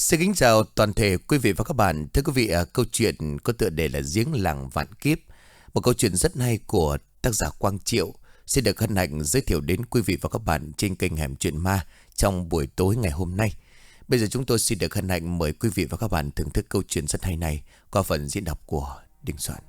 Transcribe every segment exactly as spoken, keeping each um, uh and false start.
Xin kính chào toàn thể quý vị và các bạn. Thưa quý vị, à, câu chuyện có tựa đề là Giếng Làng Vạn Kiếp. Một câu chuyện rất hay của tác giả Quang Triệu. Xin được hân hạnh giới thiệu đến quý vị và các bạn trên kênh Hẻm Chuyện Ma trong buổi tối ngày hôm nay. Bây giờ chúng tôi xin được hân hạnh mời quý vị và các bạn thưởng thức câu chuyện rất hay này qua phần diễn đọc của Đình Soạn.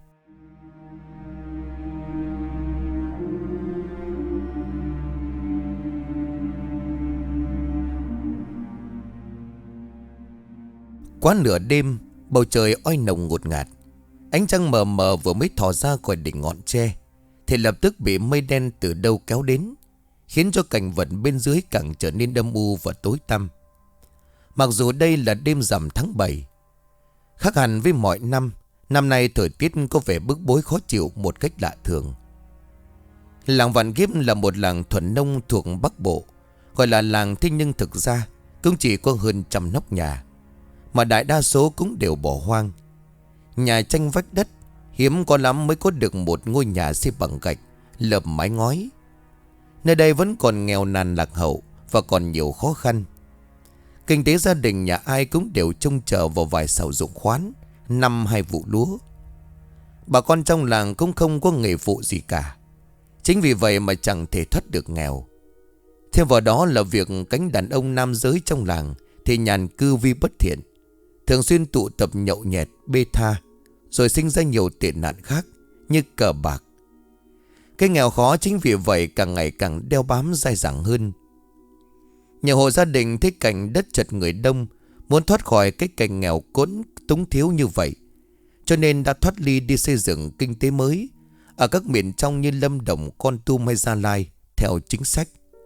Quá nửa đêm, bầu trời oi nồng ngột ngạt. Ánh trăng mờ mờ vừa mới thò ra khỏi đỉnh ngọn tre thì lập tức bị mây đen từ đâu kéo đến, khiến cho cảnh vật bên dưới càng trở nên âm u và tối tăm. Mặc dù đây là đêm rằm tháng bảy, khác hẳn với mọi năm, năm nay thời tiết có vẻ bức bối khó chịu một cách lạ thường. Làng Vạn Kiếp là một làng thuần nông thuộc Bắc Bộ, gọi là làng thế nhưng thực ra cũng chỉ có hơn trăm nóc nhà, mà đại đa số cũng đều bỏ hoang. Nhà tranh vách đất, hiếm có lắm mới có được một ngôi nhà xây bằng gạch, lợp mái ngói. Nơi đây vẫn còn nghèo nàn lạc hậu và còn nhiều khó khăn. Kinh tế gia đình nhà ai cũng đều trông chờ vào vài sào ruộng khoán, năm hai vụ lúa. Bà con trong làng cũng không có nghề phụ gì cả. Chính vì vậy mà chẳng thể thoát được nghèo. Thêm vào đó là việc cánh đàn ông nam giới trong làng thì nhàn cư vi bất thiện, thường xuyên tụ tập nhậu nhẹt, bê tha, rồi sinh ra nhiều tệ nạn khác như cờ bạc. Cái nghèo khó chính vì vậy càng ngày càng đeo bám dai dẳng hơn. Nhiều hộ gia đình thấy cảnh đất chật người đông, muốn thoát khỏi cái cảnh nghèo cốn túng thiếu như vậy, cho nên đã thoát ly đi xây dựng kinh tế mới ở các miền trong như Lâm Đồng, Kon Tum hay Gia Lai theo chính sách.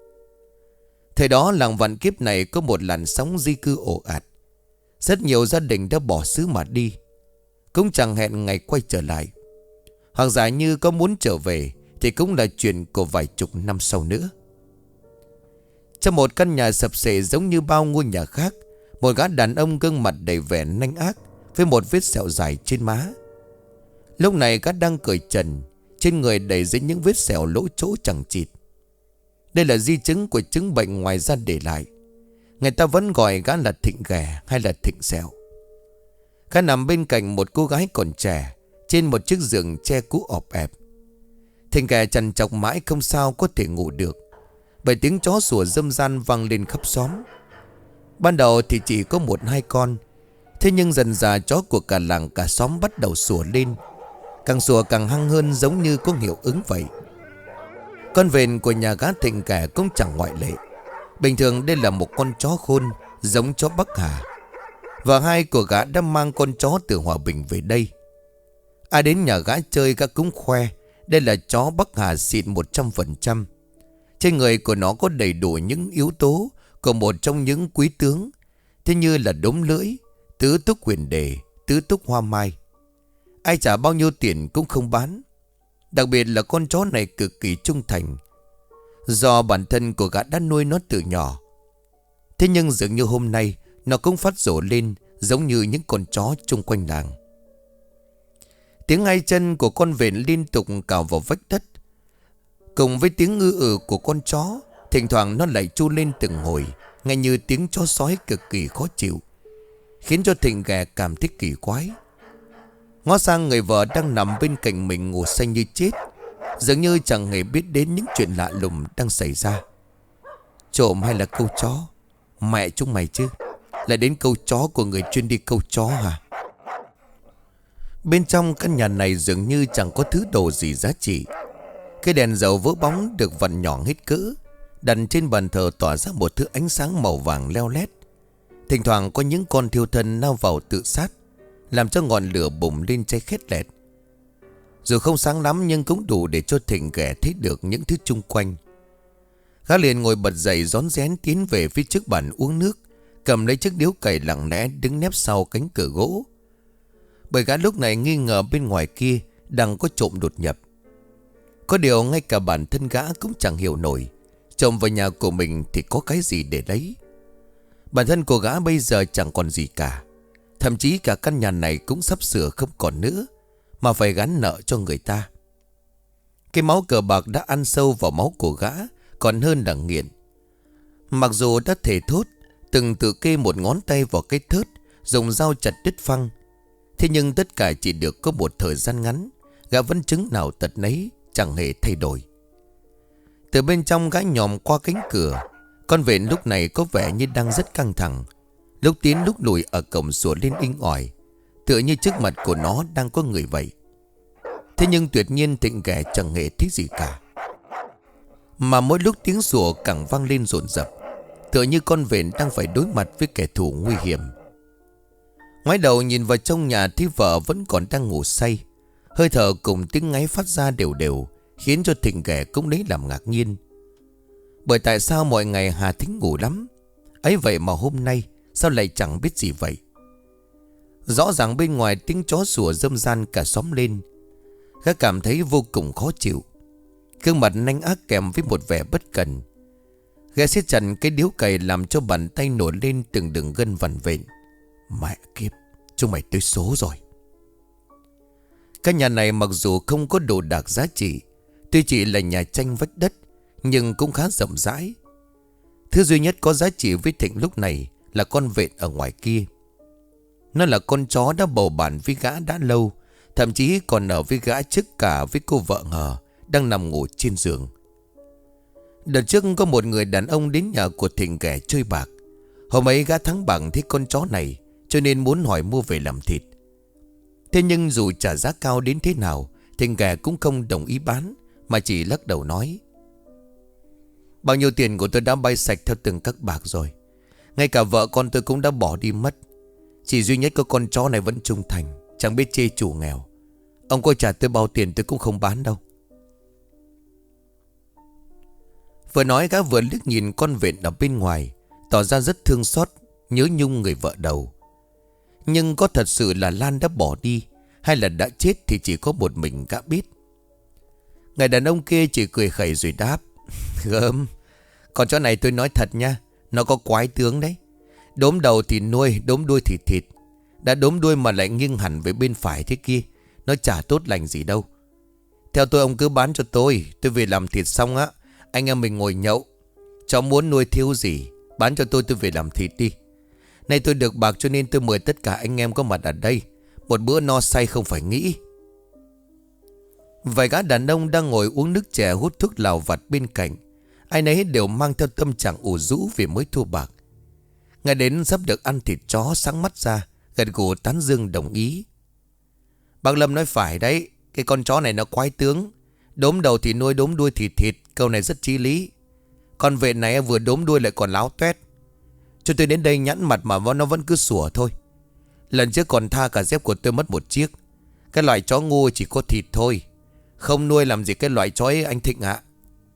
Thời đó làng Vạn Kiếp này có một làn sóng di cư ồ ạt. Rất nhiều gia đình đã bỏ xứ mà đi, cũng chẳng hẹn ngày quay trở lại. Hoặc giả như có muốn trở về thì cũng là chuyện của vài chục năm sau nữa. Trong một căn nhà sập xệ giống như bao ngôi nhà khác, một gã đàn ông gương mặt đầy vẻ nanh ác với một vết sẹo dài trên má. Lúc này gã đang cởi trần, trên người đầy dính những vết sẹo lỗ chỗ chẳng chịt. Đây là di chứng của chứng bệnh ngoài da để lại. Người ta vẫn gọi gã là Thịnh Ghẻ hay là Thịnh Sẹo. Gã nằm bên cạnh một cô gái còn trẻ trên một chiếc giường tre cũ ọp ẹp. Thịnh Ghẻ trằn trọc mãi không sao có thể ngủ được, bởi tiếng chó sủa râm ran vang lên khắp xóm. Ban đầu thì chỉ có một hai con, thế nhưng dần dà chó của cả làng cả xóm bắt đầu sủa lên, càng sủa càng hăng hơn, giống như có hiệu ứng vậy. Con vện của nhà gã Thịnh Ghẻ cũng chẳng ngoại lệ. Bình thường đây là một con chó khôn giống chó Bắc Hà, và hai của gã đã mang con chó từ Hòa Bình về đây. Ai đến nhà gã chơi gã cũng khoe đây là chó Bắc Hà xịn một trăm phần trăm. Trên người của nó có đầy đủ những yếu tố của một trong những quý tướng, thế như là đốm lưỡi, tứ túc huyền đề, tứ túc hoa mai. Ai trả bao nhiêu tiền cũng không bán. Đặc biệt là con chó này cực kỳ trung thành, do bản thân của gã đã nuôi nó từ nhỏ. Thế nhưng dường như hôm nay nó cũng phát rổ lên giống như những con chó chung quanh làng. Tiếng hai chân của con vện liên tục cào vào vách đất, cùng với tiếng ngư ử của con chó. Thỉnh thoảng nó lại chu lên từng hồi, nghe như tiếng chó sói cực kỳ khó chịu, khiến cho Thịnh Ghẻ cảm thấy kỳ quái. Ngó sang người vợ đang nằm bên cạnh mình ngủ say như chết, dường như chẳng hề biết đến những chuyện lạ lùng đang xảy ra. Trộm hay là câu chó? Mẹ chúng mày chứ, lại đến câu chó của người chuyên đi câu chó hả? Bên trong căn nhà này dường như chẳng có thứ đồ gì giá trị. Cái đèn dầu vỡ bóng được vặn nhỏ hết cỡ, đặt trên bàn thờ tỏa ra một thứ ánh sáng màu vàng leo lét. Thỉnh thoảng có những con thiêu thân lao vào tự sát, làm cho ngọn lửa bùng lên cháy khét lẹt. Dù không sáng lắm nhưng cũng đủ để cho Thịnh Ghẻ thấy được những thứ chung quanh. Gã liền ngồi bật dậy rón rén tiến về phía trước bàn uống nước, cầm lấy chiếc điếu cày lặng lẽ đứng nép sau cánh cửa gỗ. Bởi gã lúc này nghi ngờ bên ngoài kia đang có trộm đột nhập. Có điều ngay cả bản thân gã cũng chẳng hiểu nổi, trộm vào nhà của mình thì có cái gì để lấy. Bản thân của gã bây giờ chẳng còn gì cả, thậm chí cả căn nhà này cũng sắp sửa không còn nữa, mà phải gắn nợ cho người ta. Cái máu cờ bạc đã ăn sâu vào máu của gã, còn hơn là nghiện. Mặc dù đã thề thốt từng tự kê một ngón tay vào cái thớt, dùng dao chặt đứt phăng. Thế nhưng tất cả chỉ được có một thời gian ngắn. Gã vẫn chứng nào tật nấy, chẳng hề thay đổi. Từ bên trong gã nhòm qua cánh cửa. Con vện lúc này có vẻ như đang rất căng thẳng. Lúc tiến lúc lùi ở cổng sủa lên inh ỏi, tựa như trước mặt của nó đang có người vậy. Thế nhưng tuyệt nhiên Thịnh ghẻ chẳng hề thích gì cả. Mà mỗi lúc tiếng sủa càng vang lên dồn dập, tựa như con vện đang phải đối mặt với kẻ thù nguy hiểm. Ngoái đầu nhìn vào trong nhà thấy vợ vẫn còn đang ngủ say. Hơi thở cùng tiếng ngáy phát ra đều đều, khiến cho Thịnh ghẻ cũng lấy làm ngạc nhiên. Bởi tại sao mọi ngày Hà thích ngủ lắm, ấy vậy mà hôm nay sao lại chẳng biết gì vậy. Rõ ràng bên ngoài tiếng chó sủa râm ran cả xóm lên. Gã cảm thấy vô cùng khó chịu. Gương mặt nanh ác kèm với một vẻ bất cần. Gã siết chặt cái điếu cày làm cho bàn tay nổi lên từng đường gân vằn vện. Mẹ kiếp, chúng mày tới số rồi. Căn nhà này mặc dù không có đồ đạc giá trị, tuy chỉ là nhà tranh vách đất, nhưng cũng khá rộng rãi. Thứ duy nhất có giá trị với Thịnh lúc này là con vện ở ngoài kia. Nó là con chó đã bầu bạn với gã đã lâu, thậm chí còn ở với gã trước cả với cô vợ Hờ đang nằm ngủ trên giường. Đợt trước có một người đàn ông đến nhà của Thịnh ghẻ chơi bạc. Hôm ấy gã thắng bằng thích con chó này, cho nên muốn hỏi mua về làm thịt. Thế nhưng dù trả giá cao đến thế nào, Thịnh ghẻ cũng không đồng ý bán, mà chỉ lắc đầu nói: bao nhiêu tiền của tôi đã bay sạch theo từng các bạc rồi. Ngay cả vợ con tôi cũng đã bỏ đi mất. Chỉ duy nhất có con chó này vẫn trung thành, chẳng biết chê chủ nghèo. Ông có trả tôi bao tiền tôi cũng không bán đâu. Vừa nói gã vừa liếc nhìn con vện ở bên ngoài, tỏ ra rất thương xót, nhớ nhung người vợ đầu. Nhưng có thật sự là Lan đã bỏ đi hay là đã chết thì chỉ có một mình gã biết. Người đàn ông kia chỉ cười khẩy rồi đáp: gớm, con chó này tôi nói thật nha, nó có quái tướng đấy. Đốm đầu thì nuôi, đốm đuôi thì thịt. Đã đốm đuôi mà lại nghiêng hẳn về bên phải thế kia, nó chả tốt lành gì đâu. Theo tôi ông cứ bán cho tôi, tôi về làm thịt xong á, anh em mình ngồi nhậu. Cháu muốn nuôi thiếu gì, bán cho tôi tôi về làm thịt đi. Nay tôi được bạc cho nên tôi mời tất cả anh em có mặt ở đây. Một bữa no say không phải nghĩ. Vài gã đàn ông đang ngồi uống nước chè hút thuốc lào vặt bên cạnh. Ai nấy đều mang theo tâm trạng ủ rũ vì mới thua bạc. Ngay đến sắp được ăn thịt chó sáng mắt ra, gật gù tán dương đồng ý. Bác Lâm nói phải đấy, cái con chó này nó quái tướng. Đốm đầu thì nuôi, đốm đuôi thì thịt. Câu này rất chí lý. Con vện này vừa đốm đuôi lại còn láo toét. Cho tôi đến đây nhẵn mặt mà nó vẫn cứ sủa thôi. Lần trước còn tha cả dép của tôi mất một chiếc. Cái loại chó ngu chỉ có thịt thôi, không nuôi làm gì cái loại chó ấy anh Thịnh ạ.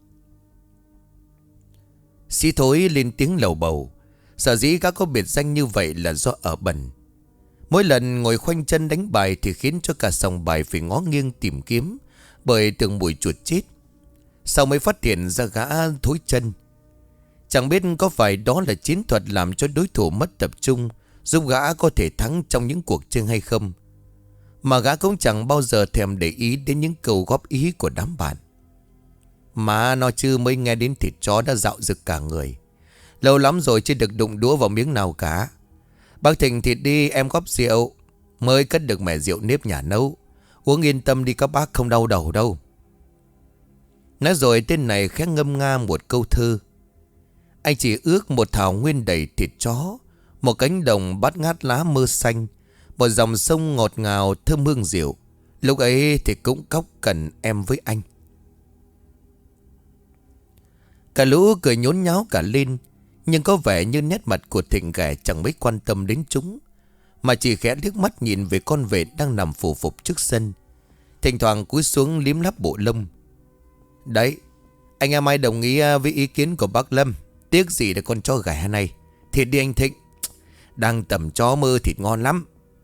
Sĩ Thối lên tiếng lầu bầu. Sở dĩ gã có biệt danh như vậy là do ở bẩn. Mỗi lần ngồi khoanh chân đánh bài thì khiến cho cả sòng bài phải ngó nghiêng tìm kiếm, bởi từng mùi chuột chết. Sau mới phát hiện ra gã thối chân. Chẳng biết có phải đó là chiến thuật làm cho đối thủ mất tập trung, giúp gã có thể thắng trong những cuộc chơi hay không. Mà gã cũng chẳng bao giờ thèm để ý đến những câu góp ý của đám bạn. Mà nó chứ mới nghe đến thịt chó đã dạo rực cả người. Lâu lắm rồi chưa được đụng đũa vào miếng nào cả. Bác Thịnh thịt đi, em góp rượu. Mới cất được mẻ rượu nếp nhà nấu. Uống yên tâm đi các bác, không đau đầu đâu. Nói rồi tên này khẽ ngâm nga một câu thơ. Anh chỉ ước một thảo nguyên đầy thịt chó, một cánh đồng bát ngát lá mơ xanh, một dòng sông ngọt ngào thơm hương rượu. Lúc ấy thì cũng cóc cần em với anh. Cả lũ cười nhốn nháo cả lên. Nhưng có vẻ như nét mặt của Thịnh ghẻ chẳng mấy quan tâm đến chúng, mà chỉ khẽ liếc mắt nhìn về con vện đang nằm phù phục trước sân. Thỉnh thoảng cúi xuống liếm láp bộ lông. Đấy, anh em ai đồng ý với ý kiến của bác Lâm. Tiếc gì là con chó ghẻ này. Thịt đi anh Thịnh, đang tầm chó mơ thịt ngon lắm.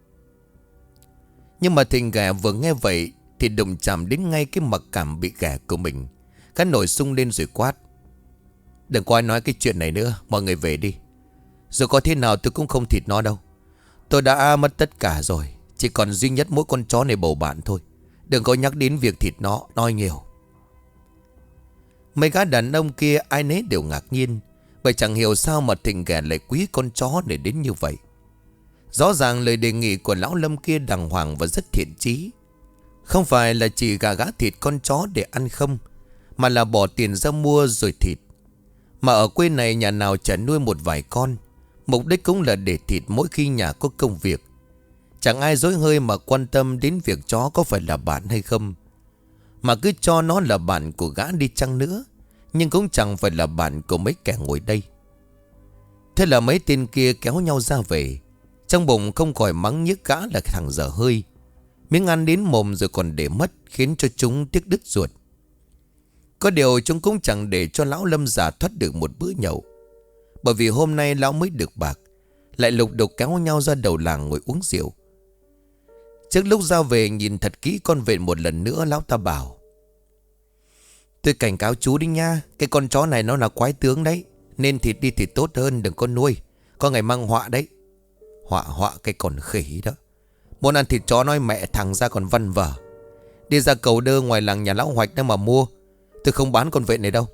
Nhưng mà Thịnh ghẻ vừa nghe vậy thì đụng chạm đến ngay cái mặc cảm bị ghẻ của mình. Cái nổi sung lên rồi quát: đừng có ai nói cái chuyện này nữa, mọi người về đi. Dù có thế nào tôi cũng không thịt nó đâu. Tôi đã mất tất cả rồi, chỉ còn duy nhất mỗi con chó này bầu bạn thôi. Đừng có nhắc đến việc thịt nó, nói nhiều. Mấy gã đàn ông kia ai nấy đều ngạc nhiên, Bởi chẳng hiểu sao mà Thịnh ghẻ lại quý con chó này đến như vậy. Rõ ràng lời đề nghị của lão Lâm kia đàng hoàng và rất thiện chí. Không phải là chỉ gà gã thịt con chó để ăn không, mà là bỏ tiền ra mua rồi thịt. Mà ở quê này nhà nào chả nuôi một vài con. Mục đích cũng là để thịt mỗi khi nhà có công việc. Chẳng ai dối hơi mà quan tâm đến việc chó có phải là bạn hay không. Mà cứ cho nó là bạn của gã đi chăng nữa, nhưng cũng chẳng phải là bạn của mấy kẻ ngồi đây. Thế là mấy tên kia kéo nhau ra về. Trong bụng không khỏi mắng nhức gã là thằng dở hơi. Miếng ăn đến mồm rồi còn để mất, khiến cho chúng tiếc đứt ruột. Có điều chúng cũng chẳng để cho lão Lâm già thoát được một bữa nhậu. Bởi vì hôm nay lão mới được bạc, lại lục đục kéo nhau ra đầu làng ngồi uống rượu. Trước lúc ra về nhìn thật kỹ con vện một lần nữa, lão ta bảo: tôi cảnh cáo chú đi nha, cái con chó này nó là quái tướng đấy, nên thịt đi thì tốt hơn, đừng có nuôi, có ngày mang họa đấy. Họa họa cái con khỉ đó. Muốn ăn thịt chó nói mẹ thằng ra còn văn vở. Đi ra cầu đơ ngoài làng nhà lão Hoạch đó mà mua, tôi không bán con vện này đâu.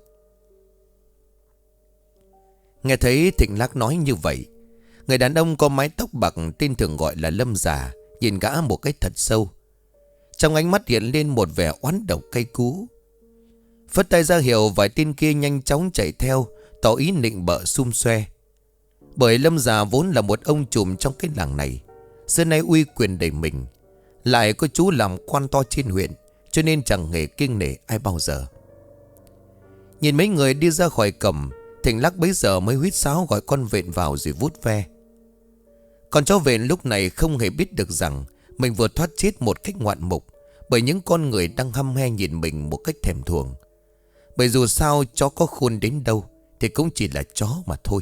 Nghe thấy Thịnh Lác nói như vậy, người đàn ông có mái tóc bạc tên thường gọi là Lâm già nhìn gã một cách thật sâu. Trong ánh mắt hiện lên một vẻ oán độc cay cú. Phất tay ra hiệu vài tên kia nhanh chóng chạy theo, tỏ ý nịnh bợ xum xoe. Bởi Lâm già vốn là một ông trùm trong cái làng này, xưa nay uy quyền đầy mình, lại có chú làm quan to trên huyện, cho nên chẳng hề kiêng nể ai bao giờ. Nhìn mấy người đi ra khỏi cổng, Thịnh Lác bấy giờ mới huýt sáo gọi con vện vào rồi vuốt ve. Con chó vện lúc này không hề biết được rằng mình vừa thoát chết một cách ngoạn mục, bởi những con người đang hăm he nhìn mình một cách thèm thuồng. Bởi dù sao chó có khôn đến đâu thì cũng chỉ là chó mà thôi.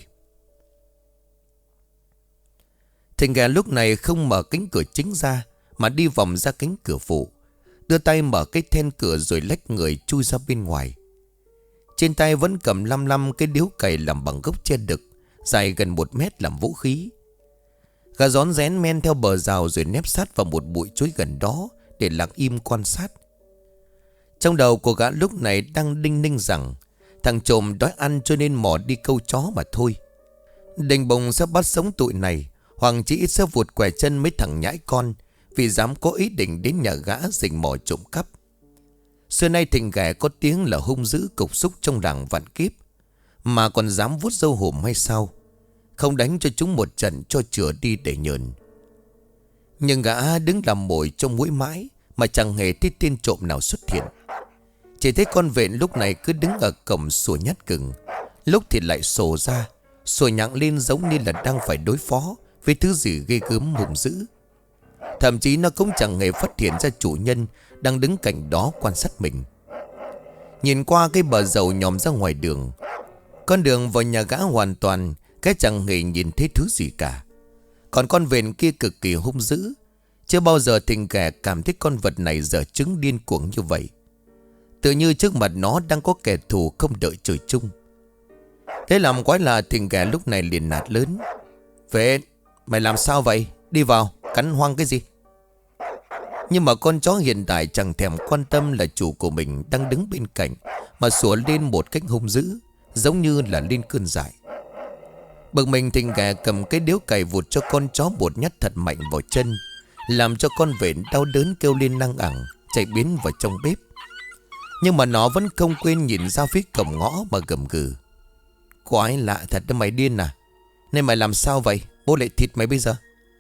Thịnh ghẻ lúc này không mở cánh cửa chính ra, mà đi vòng ra cánh cửa phụ, đưa tay mở cái then cửa rồi lách người chui ra bên ngoài. Trên tay vẫn cầm lăm lăm cái điếu cày làm bằng gốc tre đực, dài gần một mét làm vũ khí. Gã rón rén men theo bờ rào rồi nép sát vào một bụi chuối gần đó để lặng im quan sát. Trong đầu của gã lúc này đang đinh ninh rằng thằng trộm đói ăn cho nên mò đi câu chó mà thôi. Định bụng sẽ bắt sống tụi này, Hoàng chỉ ít sẽ vụt quẻ chân mấy thằng nhãi con vì dám có ý định đến nhà gã rình mò trộm cắp. Xưa nay Thịnh ghẻ có tiếng là hung dữ cục xúc trong làng vạn kiếp, mà còn dám vuốt râu hùm hay sao? Không đánh cho chúng một trận cho chữa đi để nhờn. Nhưng gã đứng làm mồi trong mũi mãi mà chẳng hề thấy tên trộm nào xuất hiện. Chỉ thấy con vện lúc này cứ đứng ở cổng sủa nhát cừng, lúc thì lại sổ ra, sủa nhặng lên giống như là đang phải đối phó với thứ gì ghê gớm hùng dữ. Thậm chí nó cũng chẳng hề phát hiện ra chủ nhân đang đứng cạnh đó quan sát mình. Nhìn qua cái bờ dầu nhòm ra ngoài đường, con đường vào nhà gã hoàn toàn cái chẳng hề nhìn thấy thứ gì cả. Còn con vện kia cực kỳ hung dữ. Chưa bao giờ Thịnh ghẻ cảm thấy con vật này dở chứng điên cuồng như vậy. Tự như trước mặt nó đang có kẻ thù không đợi trời chung. Thế làm quái là Thịnh ghẻ lúc này liền nạt lớn: "Vện, mày làm sao vậy? Đi vào, cắn hoang cái gì?" Nhưng mà con chó hiện tại chẳng thèm quan tâm là chủ của mình đang đứng bên cạnh, mà sủa lên một cách hung dữ, giống như là lên cơn dại. Bực mình Thịnh ghẻ cầm cái điếu cày vụt cho con chó một nhát thật mạnh vào chân, làm cho con vện đau đớn kêu lên năng ẳng, chạy biến vào trong bếp. Nhưng mà nó vẫn không quên nhìn ra phía cổng ngõ mà gầm gừ: "Quái lạ thật đó, mày điên à? Nên mày làm sao vậy? Bố lại thịt mày bây giờ."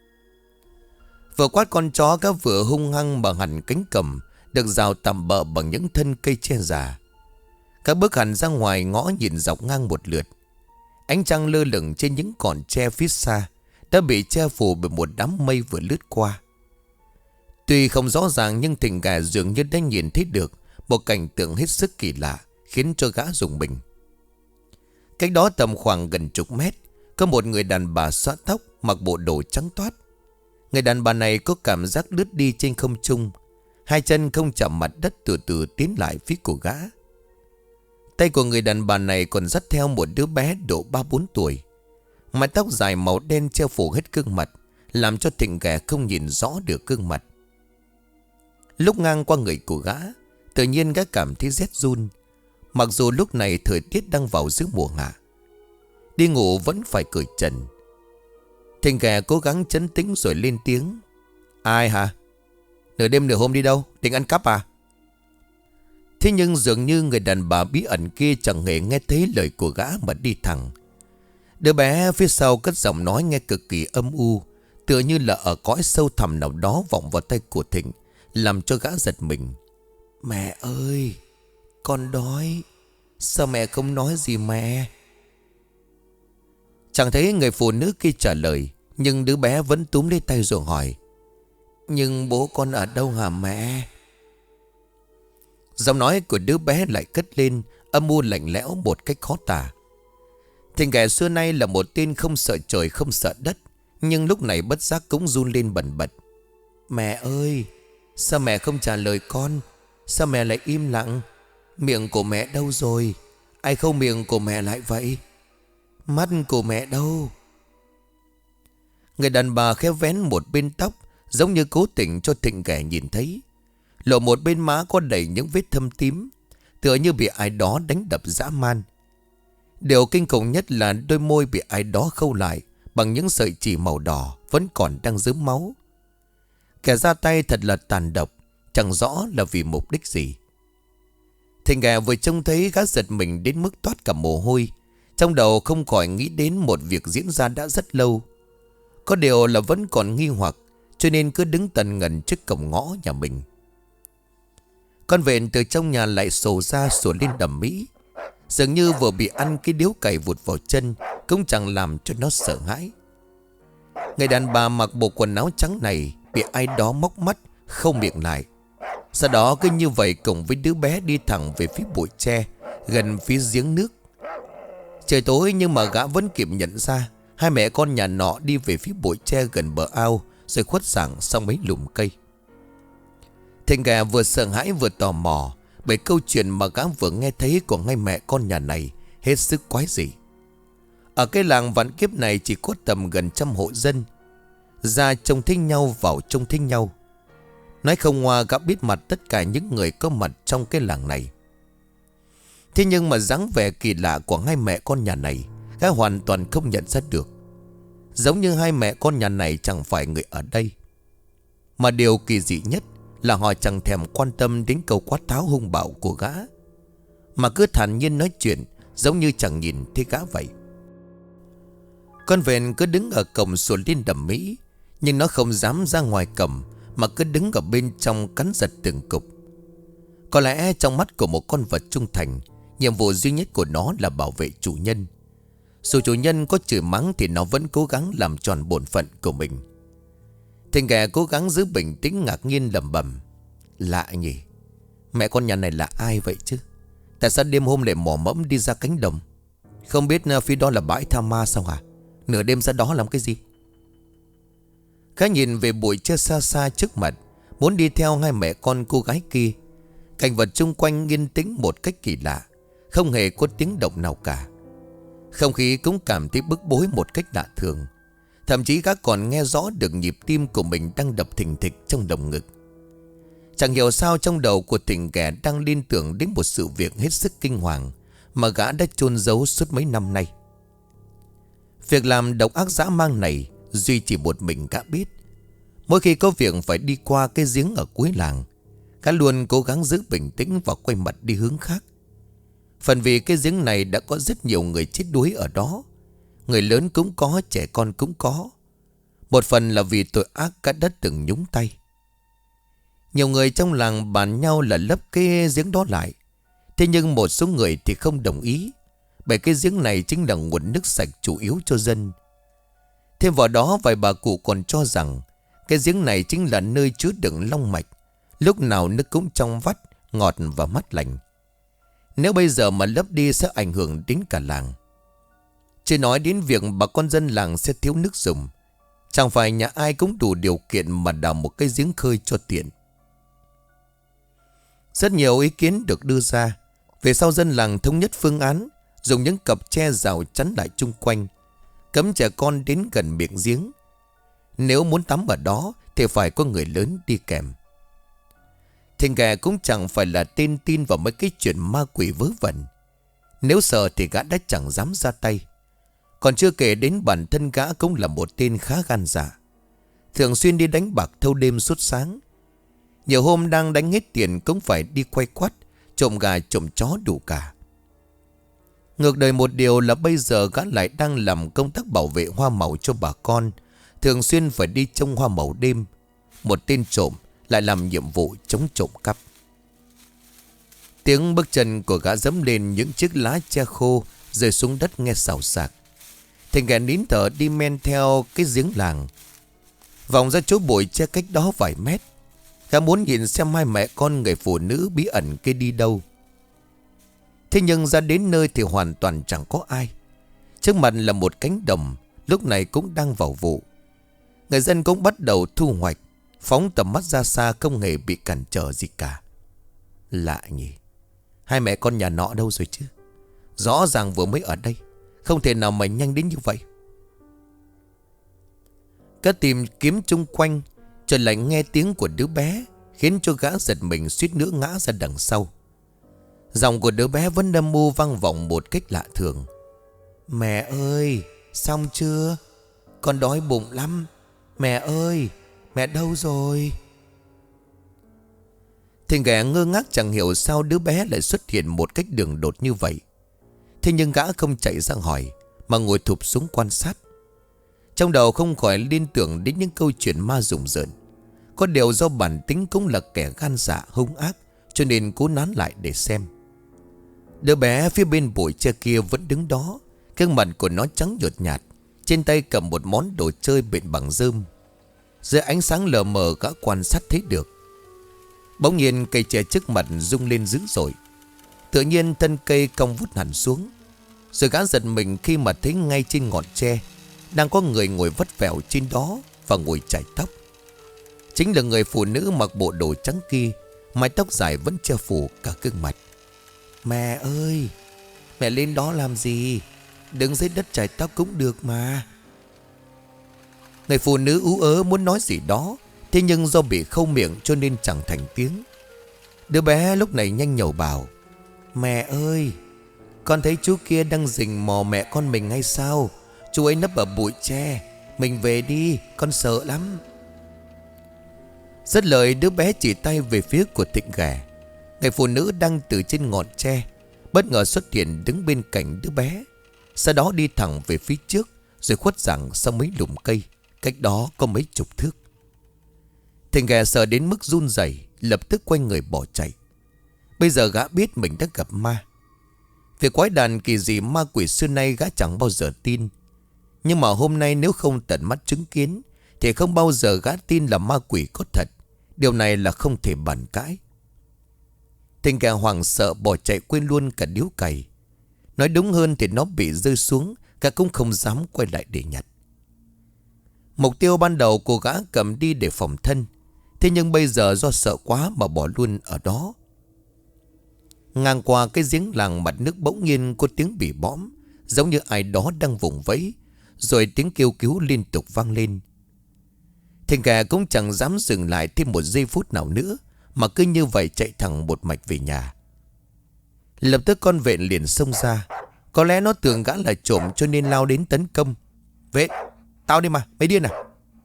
Vừa quát con chó, cá vừa hung hăng bằng hẳn cánh cổng được rào tạm bợ bằng những thân cây che già. Cá bước hẳn ra ngoài ngõ nhìn dọc ngang một lượt. Ánh trăng lơ lửng trên những ngọn tre phía xa đã bị che phủ bởi một đám mây vừa lướt qua. Tuy không rõ ràng nhưng Thịnh ghẻ dường như đã nhìn thấy được một cảnh tượng hết sức kỳ lạ, khiến cho gã rùng mình. Cách đó tầm khoảng gần chục mét, có một người đàn bà xõa tóc, mặc bộ đồ trắng toát. Người đàn bà này có cảm giác lướt đi trên không trung, hai chân không chạm mặt đất, từ từ tiến lại phía của gã. Tay của người đàn bà này còn dắt theo một đứa bé độ ba bốn tuổi. Mái tóc dài màu đen che phủ hết gương mặt, làm cho Thịnh ghẻ không nhìn rõ được gương mặt. Lúc ngang qua người của gã, tự nhiên gã cảm thấy rét run, mặc dù lúc này thời tiết đang vào giữa mùa hạ. đi ngủ vẫn phải cởi trần. Thình Ghẻ cố gắng trấn tĩnh rồi lên tiếng. Ai hả? Nửa đêm nửa hôm đi đâu? Định ăn cắp à? Thế nhưng dường như người đàn bà bí ẩn kia chẳng hề nghe thấy lời của gã mà đi thẳng. Đứa bé phía sau cất giọng nói nghe cực kỳ âm u, tựa như là ở cõi sâu thẳm nào đó vọng vào tay của Thịnh, làm cho gã giật mình. Mẹ ơi, con đói. Sao mẹ không nói gì mẹ? Chẳng thấy người phụ nữ kia trả lời, nhưng đứa bé vẫn túm lấy tay rồi hỏi. Nhưng bố con ở đâu hả mẹ? Giọng nói của đứa bé lại cất lên, âm u lạnh lẽo một cách khó tả. Thình Ghẻ xưa nay là một tên không sợ trời không sợ đất, nhưng lúc này bất giác cũng run lên bần bật. Mẹ ơi, sao mẹ không trả lời con? Sao mẹ lại im lặng? Miệng của mẹ đâu rồi? Ai khâu miệng của mẹ lại vậy? Mắt của mẹ đâu? Người đàn bà khéo vén một bên tóc, giống như cố tình cho Thịnh Ghẻ nhìn thấy. Lộ một bên má có đầy những vết thâm tím, tựa như bị ai đó đánh đập dã man. Điều kinh khủng nhất là đôi môi bị ai đó khâu lại bằng những sợi chỉ màu đỏ vẫn còn đang rớm máu. Kẻ ra tay thật là tàn độc, chẳng rõ là vì mục đích gì. Thình Ghẻ vừa trông thấy gã giật mình đến mức toát cả mồ hôi, trong đầu không khỏi nghĩ đến một việc diễn ra đã rất lâu. Có điều là vẫn còn nghi hoặc, cho nên cứ đứng tần ngần trước cổng ngõ nhà mình. Con vện từ trong nhà lại sổ ra sủa lên đầm mỹ, dường như vừa bị ăn cái điếu cày vụt vào chân, cũng chẳng làm cho nó sợ hãi. Người đàn bà mặc bộ quần áo trắng này bị ai đó móc mắt, khâu miệng lại. Sau đó cứ như vậy cùng với đứa bé đi thẳng về phía bụi tre, gần phía giếng nước. Trời tối nhưng mà gã vẫn kịp nhận ra hai mẹ con nhà nọ đi về phía bụi tre gần bờ ao, rồi khuất dạng sau mấy lùm cây. Thình Ghẻ vừa sợ hãi vừa tò mò, bởi câu chuyện mà gã vừa nghe thấy của ngay mẹ con nhà này hết sức quái dị. Ở cái làng vạn kiếp này chỉ có tầm gần trăm hộ dân, ra trông thấy nhau vào trông thấy nhau. Nói không hoa, gã biết mặt tất cả những người có mặt trong cái làng này. Thế nhưng mà dáng vẻ kỳ lạ của hai mẹ con nhà này gã hoàn toàn không nhận ra được. Giống như hai mẹ con nhà này chẳng phải người ở đây. Mà điều kỳ dị nhất là họ chẳng thèm quan tâm đến câu quát tháo hung bạo của gã, mà cứ thản nhiên nói chuyện, giống như chẳng nhìn thấy gã vậy. Con vẹn cứ đứng ở cổng sủa lên đầm mỹ, nhưng nó không dám ra ngoài cổng, mà cứ đứng ở bên trong cắn giật từng cục. Có lẽ trong mắt của một con vật trung thành, nhiệm vụ duy nhất của nó là bảo vệ chủ nhân. Dù chủ nhân có chửi mắng thì nó vẫn cố gắng làm tròn bổn phận của mình. Thình Ghẻ cố gắng giữ bình tĩnh, ngạc nhiên lẩm bẩm. Lạ nhỉ, mẹ con nhà này là ai vậy chứ? Tại sao đêm hôm lại mò mẫm đi ra cánh đồng? Không biết phía đó là bãi tha ma sao hả? Nửa đêm ra đó làm cái gì? Khá nhìn về bụi tre xa xa trước mặt, muốn đi theo hai mẹ con cô gái kia. Cảnh vật chung quanh yên tĩnh một cách kỳ lạ, không hề có tiếng động nào cả. Không khí cũng cảm thấy bức bối một cách lạ thường. Thậm chí các còn nghe rõ được nhịp tim của mình đang đập thình thịch trong lồng ngực. Chẳng hiểu sao trong đầu của Thình Ghẻ đang liên tưởng đến một sự việc hết sức kinh hoàng mà gã đã chôn giấu suốt mấy năm nay. Việc làm độc ác dã man này duy chỉ một mình gã biết. Mỗi khi có việc phải đi qua cái giếng ở cuối làng, gã luôn cố gắng giữ bình tĩnh và quay mặt đi hướng khác. Phần vì cái giếng này đã có rất nhiều người chết đuối ở đó. Người lớn cũng có, trẻ con cũng có. Một phần là vì tội ác gã đã từng nhúng tay. Nhiều người trong làng bàn nhau là lấp cái giếng đó lại. Thế nhưng một số người thì không đồng ý, bởi cái giếng này chính là nguồn nước sạch chủ yếu cho dân. Thêm vào đó vài bà cụ còn cho rằng cái giếng này chính là nơi chứa đựng long mạch, lúc nào nước cũng trong vắt, ngọt và mát lành. Nếu bây giờ mà lấp đi sẽ ảnh hưởng đến cả làng. Chưa nói đến việc bà con dân làng sẽ thiếu nước dùng. Chẳng phải nhà ai cũng đủ điều kiện mà đào một cái giếng khơi cho tiện. Rất nhiều ý kiến được đưa ra. Về sau dân làng thống nhất phương án, dùng những cặp tre rào chắn lại chung quanh, cấm trẻ con đến gần miệng giếng. Nếu muốn tắm ở đó thì phải có người lớn đi kèm. Thình Ghẻ cũng chẳng phải là tên tin vào mấy cái chuyện ma quỷ vớ vẩn. Nếu sợ thì gã đã chẳng dám ra tay. Còn chưa kể đến bản thân gã cũng là một tên khá gan dạ, thường xuyên đi đánh bạc thâu đêm suốt sáng. Nhiều hôm đang đánh hết tiền cũng phải đi quay quắt, trộm gà trộm chó đủ cả. Ngược đời một điều là bây giờ gã lại đang làm công tác bảo vệ hoa màu cho bà con, thường xuyên phải đi trông hoa màu đêm. Một tên trộm lại làm nhiệm vụ chống trộm cắp. Tiếng bước chân của gã dẫm lên những chiếc lá tre khô rơi xuống đất nghe xào xạc. Thành gã nín thở đi men theo cái giếng làng, vòng ra chỗ bụi tre cách đó vài mét. Gã muốn nhìn xem hai mẹ con người phụ nữ bí ẩn kia đi đâu. Thế nhưng ra đến nơi thì hoàn toàn chẳng có ai. Trước mặt là một cánh đồng, lúc này cũng đang vào vụ. Người dân cũng bắt đầu thu hoạch, phóng tầm mắt ra xa không hề bị cản trở gì cả. Lạ nhỉ, hai mẹ con nhà nọ đâu rồi chứ? Rõ ràng vừa mới ở đây, không thể nào mà nhanh đến như vậy. Các tìm kiếm chung quanh, trời lại nghe tiếng của đứa bé, khiến cho gã giật mình suýt nữa ngã ra đằng sau. Giọng của đứa bé vẫn âm u vang vọng một cách lạ thường. Mẹ ơi, xong chưa? Con đói bụng lắm. Mẹ ơi, mẹ đâu rồi? Thì gã ngơ ngác chẳng hiểu sao đứa bé lại xuất hiện một cách đường đột như vậy. Thế nhưng gã không chạy ra hỏi, mà ngồi thụp xuống quan sát. Trong đầu không khỏi liên tưởng đến những câu chuyện ma rùng rợn. Có điều do bản tính cũng là kẻ gan dạ hung ác, cho nên cố nán lại để xem. Đứa bé phía bên bụi tre kia vẫn đứng đó, gương mặt của nó trắng nhợt nhạt, trên tay cầm một món đồ chơi bện bằng rơm. Dưới ánh sáng lờ mờ gã quan sát thấy được. Bỗng nhiên cây tre trước mặt rung lên dữ dội. Tự nhiên thân cây cong vút hẳn xuống. Rồi gã giật mình khi mà thấy ngay trên ngọn tre đang có người ngồi vắt vẻo trên đó và ngồi chải tóc. Chính là người phụ nữ mặc bộ đồ trắng kia, mái tóc dài vẫn che phủ cả gương mặt. Mẹ ơi, mẹ lên đó làm gì? Đứng dưới đất chải tóc cũng được mà. Người phụ nữ ú ớ muốn nói gì đó, thế nhưng do bị khâu miệng cho nên chẳng thành tiếng. Đứa bé lúc này nhanh nhẩu bảo, mẹ ơi, con thấy chú kia đang rình mò mẹ con mình hay sao? Chú ấy nấp ở bụi tre, mình về đi, con sợ lắm. Dứt lời đứa bé chỉ tay về phía của Thịnh ghẻ. Người phụ nữ đang từ trên ngọn tre bất ngờ xuất hiện đứng bên cạnh đứa bé, sau đó đi thẳng về phía trước, rồi khuất dạng sau mấy lùm cây cách đó có mấy chục thước. Thịnh ghẻ sợ đến mức run rẩy, lập tức quay người bỏ chạy. Bây giờ gã biết mình đã gặp ma. Việc quái đàn kỳ dị ma quỷ xưa nay gã chẳng bao giờ tin. Nhưng mà hôm nay nếu không tận mắt chứng kiến thì không bao giờ gã tin là ma quỷ có thật. Điều này là không thể bàn cãi. Thịnh ghẻ hoảng sợ bỏ chạy quên luôn cả điếu cày. Nói đúng hơn thì nó bị rơi xuống, gã cũng không dám quay lại để nhặt. Mục tiêu ban đầu của gã cầm đi để phòng thân, thế nhưng bây giờ do sợ quá mà bỏ luôn ở đó. Ngang qua cái giếng làng mặt nước bỗng nhiên có tiếng bỉ bõm, giống như ai đó đang vùng vẫy, rồi tiếng kêu cứu liên tục vang lên. Thịnh ghẻ cũng chẳng dám dừng lại thêm một giây phút nào nữa, mà cứ như vậy chạy thẳng một mạch về nhà. Lập tức con vện liền xông ra. Có lẽ nó tưởng gã là trộm cho nên lao đến tấn công. Vện, tao đi mà, mày điên à?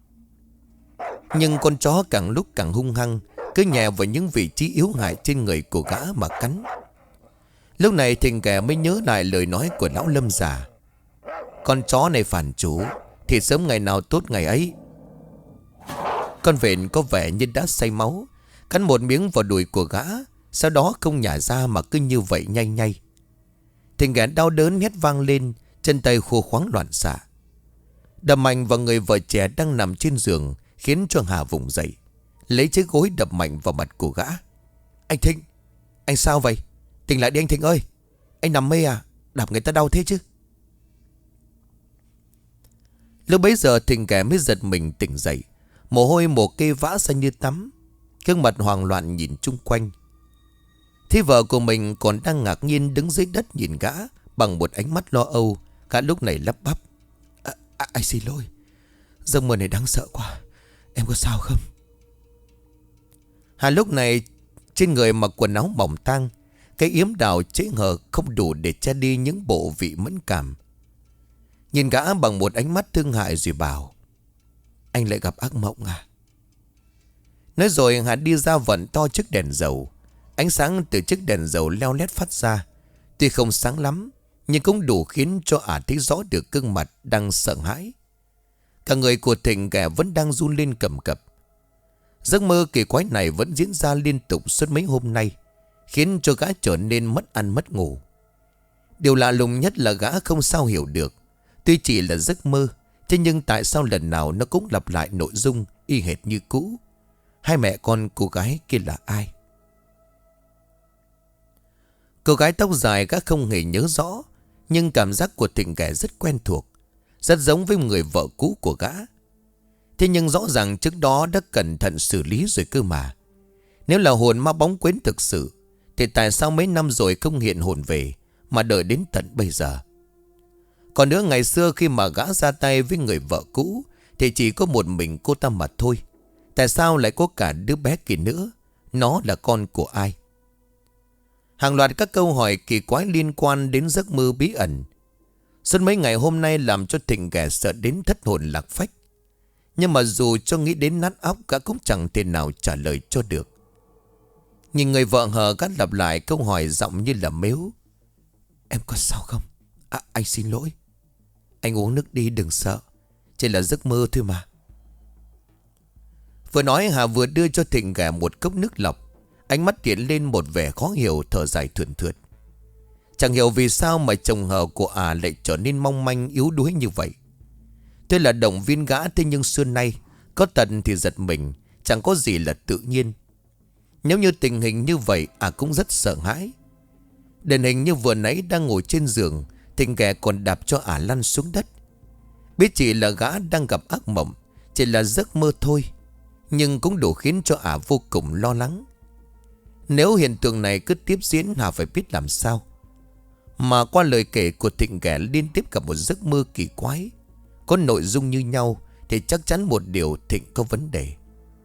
Nhưng con chó càng lúc càng hung hăng, cứ nhè vào những vị trí yếu hại trên người của gã mà cắn. Lúc này Thịnh ghẻ mới nhớ lại lời nói của lão Lâm già. Con chó này phản chủ thì sớm ngày nào tốt ngày ấy. Con vện có vẻ như đã say máu, cắn một miếng vào đùi của gã, sau đó không nhả ra mà cứ như vậy nhai nhai. Thịnh ghẻ đau đớn hét vang lên, chân tay khô khoáng loạn xạ. Đập mạnh vào người vợ trẻ đang nằm trên giường, khiến cho Hà vùng dậy, lấy chiếc gối đập mạnh vào mặt của gã. Anh Thịnh, anh sao vậy? Tỉnh lại đi anh Thịnh ơi. Anh nằm mê à? Đạp người ta đau thế chứ? Lúc bấy giờ Thịnh ghẻ mới giật mình tỉnh dậy, mồ hôi mồ kê vã ra như tắm, gương mặt hoảng loạn nhìn chung quanh. Thế vợ của mình còn đang ngạc nhiên đứng dưới đất nhìn gã bằng một ánh mắt lo âu. Gã lúc này lắp bắp, à, à, anh xin lỗi, giấc mơ này đáng sợ quá, em có sao không? Hà lúc này trên người mặc quần áo mỏng tang, cái yếm đào trễ hở không đủ để che đi những bộ vị mẫn cảm. Nhìn gã bằng một ánh mắt thương hại rồi bảo: Anh lại gặp ác mộng à? Nói rồi Hà đi ra vặn to chiếc đèn dầu. Ánh sáng từ chiếc đèn dầu leo lét phát ra. Tuy không sáng lắm, nhưng cũng đủ khiến cho Ả thấy rõ được gương mặt đang sợ hãi. Cả người của Thịnh kẻ vẫn đang run lên cầm cập. Giấc mơ kỳ quái này vẫn diễn ra liên tục suốt mấy hôm nay, khiến cho gã trở nên mất ăn mất ngủ. Điều lạ lùng nhất là gã không sao hiểu được. Tuy chỉ là giấc mơ, thế nhưng tại sao lần nào nó cũng lặp lại nội dung y hệt như cũ? Hai mẹ con cô gái kia là ai? Cô gái tóc dài gã không hề nhớ rõ, nhưng cảm giác của Thịnh kẻ rất quen thuộc, rất giống với người vợ cũ của gã. Thế nhưng rõ ràng trước đó đã cẩn thận xử lý rồi cơ mà. Nếu là hồn ma bóng quến thực sự, thì tại sao mấy năm rồi không hiện hồn về, mà đợi đến tận bây giờ? Còn nữa, ngày xưa khi mà gã ra tay với người vợ cũ thì chỉ có một mình cô ta mà thôi. Tại sao lại có cả đứa bé kia nữa? Nó là con của ai? Hàng loạt các câu hỏi kỳ quái liên quan đến giấc mơ bí ẩn suốt mấy ngày hôm nay làm cho Thịnh kẻ sợ đến thất hồn lạc phách. Nhưng mà dù cho nghĩ đến nát óc, gã cũng chẳng thể nào trả lời cho được. Nhìn người vợ hờ, gã lặp lại câu hỏi giọng như là mếu: Em có sao không? À, anh xin lỗi. Anh uống nước đi, đừng sợ. Chỉ là giấc mơ thôi mà. Vừa nói Hà vừa đưa cho Thịnh kẻ một cốc nước lọc. Ánh mắt hiện lên một vẻ khó hiểu, thở dài thườn thượt. Chẳng hiểu vì sao mà chồng hờ của Ả lại trở nên mong manh yếu đuối như vậy. Tuy là động viên gã, thế nhưng xưa nay có tận thì giật mình, chẳng có gì là tự nhiên. Nếu như tình hình như vậy, Ả cũng rất sợ hãi. Điển hình như vừa nãy đang ngồi trên giường, Thịnh kẻ còn đạp cho Ả lăn xuống đất. Biết chỉ là gã đang gặp ác mộng, chỉ là giấc mơ thôi, nhưng cũng đủ khiến cho Ả vô cùng lo lắng. Nếu hiện tượng này cứ tiếp diễn, Hà phải biết làm sao. Mà qua lời kể của Thịnh kẻ liên tiếp gặp một giấc mơ kỳ quái, có nội dung như nhau, thì chắc chắn một điều Thịnh có vấn đề.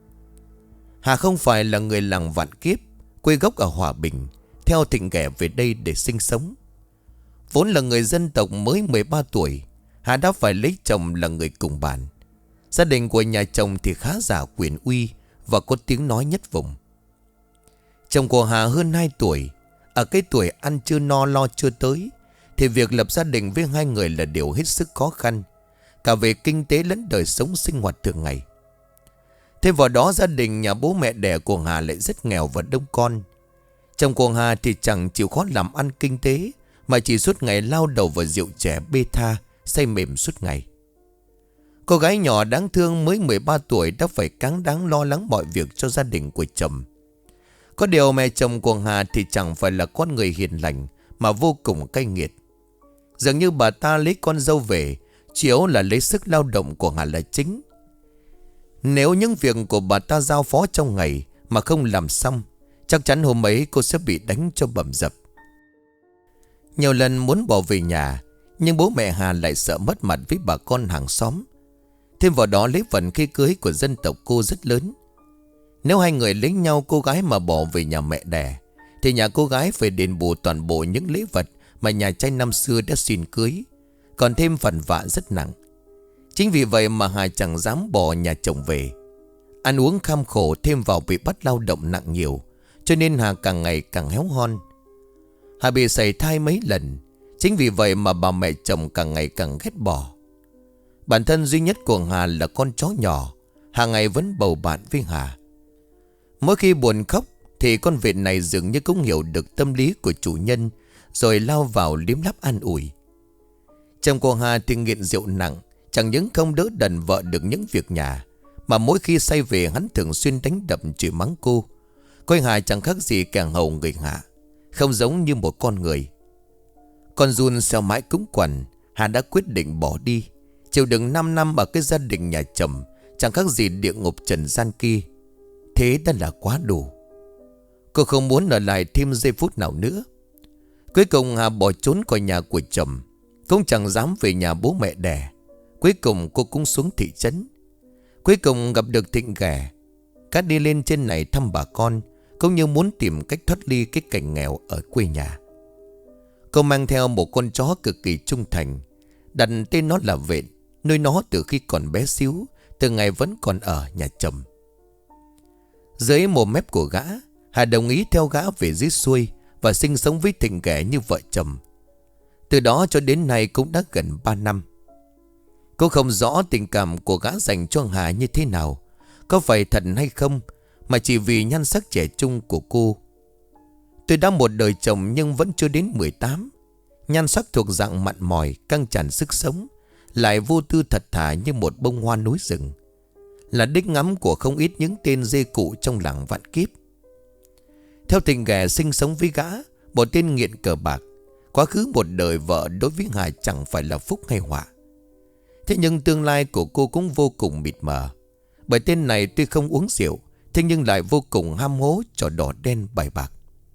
Hà không phải là người làng Vạn Kiếp, quê gốc ở Hòa Bình, theo Thịnh kẻ về đây để sinh sống. Vốn là người dân tộc mới mười ba tuổi, Hà đã phải lấy chồng là người cùng bản. Gia đình của nhà chồng thì khá giả quyền uy và có tiếng nói nhất vùng. Chồng của Hà hơn hai tuổi, ở cái tuổi ăn chưa no lo chưa tới, thì việc lập gia đình với hai người là điều hết sức khó khăn, cả về kinh tế lẫn đời sống sinh hoạt thường ngày. Thêm vào đó, gia đình nhà bố mẹ đẻ của Hà lại rất nghèo và đông con. Chồng của Hà thì chẳng chịu khó làm ăn kinh tế, mà chỉ suốt ngày lao đầu vào rượu chè bê tha, say mềm suốt ngày. Cô gái nhỏ đáng thương mới mười ba tuổi đã phải cáng đáng lo lắng mọi việc cho gia đình của chồng. Có điều mẹ chồng của Hà thì chẳng phải là con người hiền lành, mà vô cùng cay nghiệt. Dường như bà ta lấy con dâu về chủ yếu là lấy sức lao động của Hà là chính. Nếu những việc của bà ta giao phó trong ngày mà không làm xong, chắc chắn hôm ấy cô sẽ bị đánh cho bầm dập. Nhiều lần muốn bỏ về nhà, nhưng bố mẹ Hà lại sợ mất mặt với bà con hàng xóm. Thêm vào đó, lấy phần khi cưới của dân tộc cô rất lớn. Nếu hai người lấy nhau, cô gái mà bỏ về nhà mẹ đẻ, thì nhà cô gái phải đền bù toàn bộ những lễ vật mà nhà trai năm xưa đã xin cưới, còn thêm phần vạ rất nặng. Chính vì vậy mà Hà chẳng dám bỏ nhà chồng về. Ăn uống kham khổ, thêm vào bị bắt lao động nặng nhiều, cho nên Hà càng ngày càng héo hon. Hà bị sảy thai mấy lần. Chính vì vậy mà bà mẹ chồng càng ngày càng ghét bỏ. Bản thân duy nhất của Hà là con chó nhỏ, hàng ngày vẫn bầu bạn với Hà. Mỗi khi buồn khóc thì con vịt này dường như cũng hiểu được tâm lý của chủ nhân, rồi lao vào liếm láp an ủi. Chồng của Hà thì nghiện rượu nặng, chẳng những không đỡ đần vợ được những việc nhà, mà mỗi khi say về hắn thường xuyên đánh đập chửi mắng cô. Coi Hà chẳng khác gì kẻ hầu người hạ, không giống như một con người. Con run xeo mãi cúng quần, Hà đã quyết định bỏ đi, chịu đựng năm năm ở cái gia đình nhà chồng, chẳng khác gì địa ngục trần gian kia. Thế đã là quá đủ. Cô không muốn ở lại thêm giây phút nào nữa. Cuối cùng Hà bỏ trốn khỏi nhà của chồng, cũng chẳng dám về nhà bố mẹ đẻ. Cuối cùng cô cũng xuống thị trấn. Cuối cùng gặp được Thịnh ghẻ. Cá đi lên trên này thăm bà con, cũng như muốn tìm cách thoát ly cái cảnh nghèo ở quê nhà. Cô mang theo một con chó cực kỳ trung thành, đặt tên nó là Vện, nuôi nó từ khi còn bé xíu, từ ngày vẫn còn ở nhà chồng. Dưới một mép của gã, Hà đồng ý theo gã về dưới xuôi và sinh sống với Thịnh Ghẻ như vợ chồng. Từ đó cho đến nay cũng đã gần ba năm. Cô không rõ tình cảm của gã dành cho Hà như thế nào, có phải thật hay không, mà chỉ vì nhan sắc trẻ trung của cô. Tôi đã một đời chồng nhưng vẫn chưa đến mười tám. Nhan sắc thuộc dạng mặn mòi, căng tràn sức sống, lại vô tư thật thà như một bông hoa núi rừng, là đích ngắm của không ít những tên dê cụ trong làng vạn kiếp. Theo Thịnh Ghẻ sinh sống với gã, một tên nghiện cờ bạc, quá khứ một đời vợ đối với Hà chẳng phải là phúc hay họa. Thế nhưng tương lai của cô cũng vô cùng mịt mờ, bởi tên này tuy không uống rượu, thế nhưng lại vô cùng ham hố trò đỏ đen bài bạc.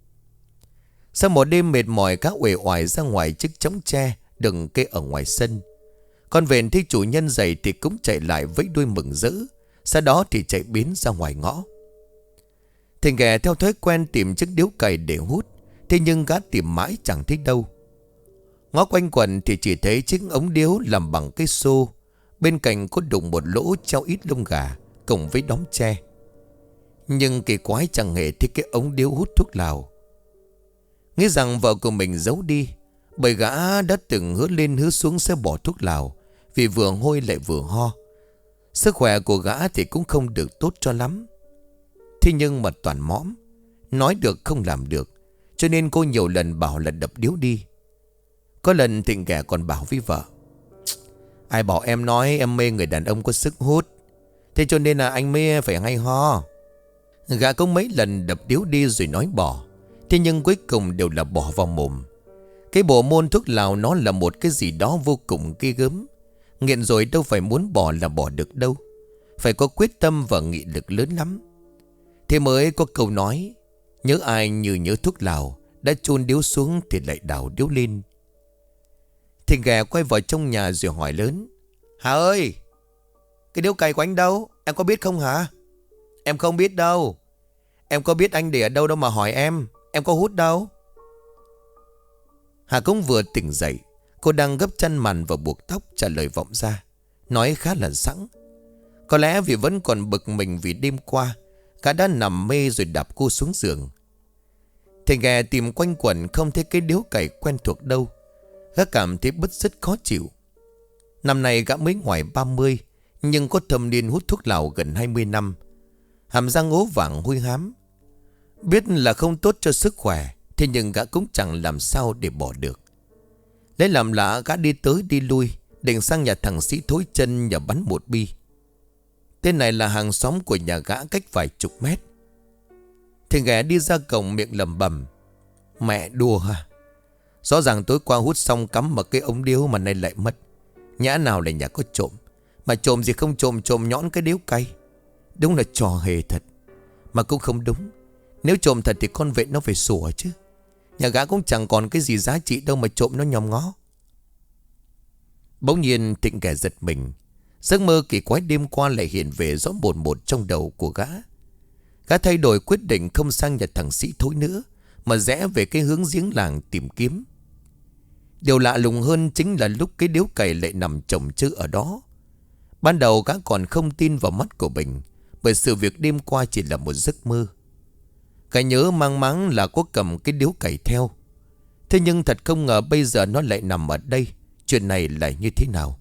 Sau một đêm mệt mỏi, gã uể oải ra ngoài chiếc chõng tre đừng kê ở ngoài sân. Con Vện thấy chủ nhân dậy thì cũng chạy lại với đuôi mừng rỡ, sau đó thì chạy biến ra ngoài ngõ. Thịnh Ghẻ theo thói quen tìm chiếc điếu cày để hút, thế nhưng gã tìm mãi chẳng thấy đâu. Ngó quanh quần thì chỉ thấy chiếc ống điếu làm bằng cây xô, bên cạnh có đụng một lỗ treo ít lông gà cùng với đóm tre. Nhưng kỳ quái chẳng hề thấy cái ống điếu hút thuốc lào. Nghĩ rằng vợ của mình giấu đi, bởi gã đã từng hứa lên hứa xuống sẽ bỏ thuốc lào, vì vừa hôi lại vừa ho. Sức khỏe của gã thì cũng không được tốt cho lắm. Thế nhưng mà toàn mõm, nói được không làm được, cho nên cô nhiều lần bảo là đập điếu đi. Có lần Thịnh Ghẻ còn bảo với vợ: ai bảo em nói em mê người đàn ông có sức hút, thế cho nên là anh mê phải hay ho. Gã có mấy lần đập điếu đi rồi nói bỏ, thế nhưng cuối cùng đều là bỏ vào mồm. Cái bộ môn thuốc lào nó là một cái gì đó vô cùng ghê gớm. Nghiện rồi đâu phải muốn bỏ là bỏ được đâu, phải có quyết tâm và nghị lực lớn lắm. Thế mới có câu nói: nhớ ai như nhớ thuốc lào, đã chôn điếu xuống thì lại đào điếu lên. Thịnh Ghẻ quay vào trong nhà rồi hỏi lớn: Hà ơi, cái điếu cày của anh đâu? Em có biết không hả? Em không biết đâu. Em có biết anh để ở đâu đâu mà hỏi em. Em có hút đâu. Hà cũng vừa tỉnh dậy, cô đang gấp chăn màn và buộc tóc trả lời vọng ra, nói khá là sẵn. Có lẽ vì vẫn còn bực mình vì đêm qua gã đã nằm mê rồi đạp cô xuống giường. Thịnh Ghẻ tìm quanh quẩn không thấy cái điếu cày quen thuộc đâu. Gã cảm thấy bứt rứt khó chịu. Năm nay gã mới ngoài ba mươi, nhưng có thâm niên hút thuốc lào gần hai mươi năm. Hàm răng ố vàng hôi hám, biết là không tốt cho sức khỏe, thế nhưng gã cũng chẳng làm sao để bỏ được. Lấy làm lạ, gã đi tới đi lui, định sang nhà thằng Sĩ Thối Chân nhà bắn một bi. Tên này là hàng xóm của nhà gã cách vài chục mét. Thịnh Ghẻ đi ra cổng miệng lẩm bẩm: mẹ đùa ha. Rõ ràng tối qua hút xong cắm vào cái ống điếu mà nay lại mất. Nhã nào là nhà có trộm, mà trộm gì không trộm trộm nhõn cái điếu cay. Đúng là trò hề thật. Mà cũng không đúng. Nếu trộm thật thì con Vện nó phải sủa chứ. Nhà gã cũng chẳng còn cái gì giá trị đâu mà trộm nó nhòm ngó. Bỗng nhiên Thịnh Ghẻ giật mình. Giấc mơ kỳ quái đêm qua lại hiện về rõ một một trong đầu của gã. Gã thay đổi quyết định không sang nhà thằng Sĩ Thối nữa, mà rẽ về cái hướng giếng làng tìm kiếm. Điều lạ lùng hơn chính là lúc cái điếu cày lại nằm chồng chữ ở đó. Ban đầu gã còn không tin vào mắt của mình, bởi sự việc đêm qua chỉ là một giấc mơ. Gã nhớ mang máng là có cầm cái điếu cày theo. Thế nhưng thật không ngờ bây giờ nó lại nằm ở đây. Chuyện này là như thế nào?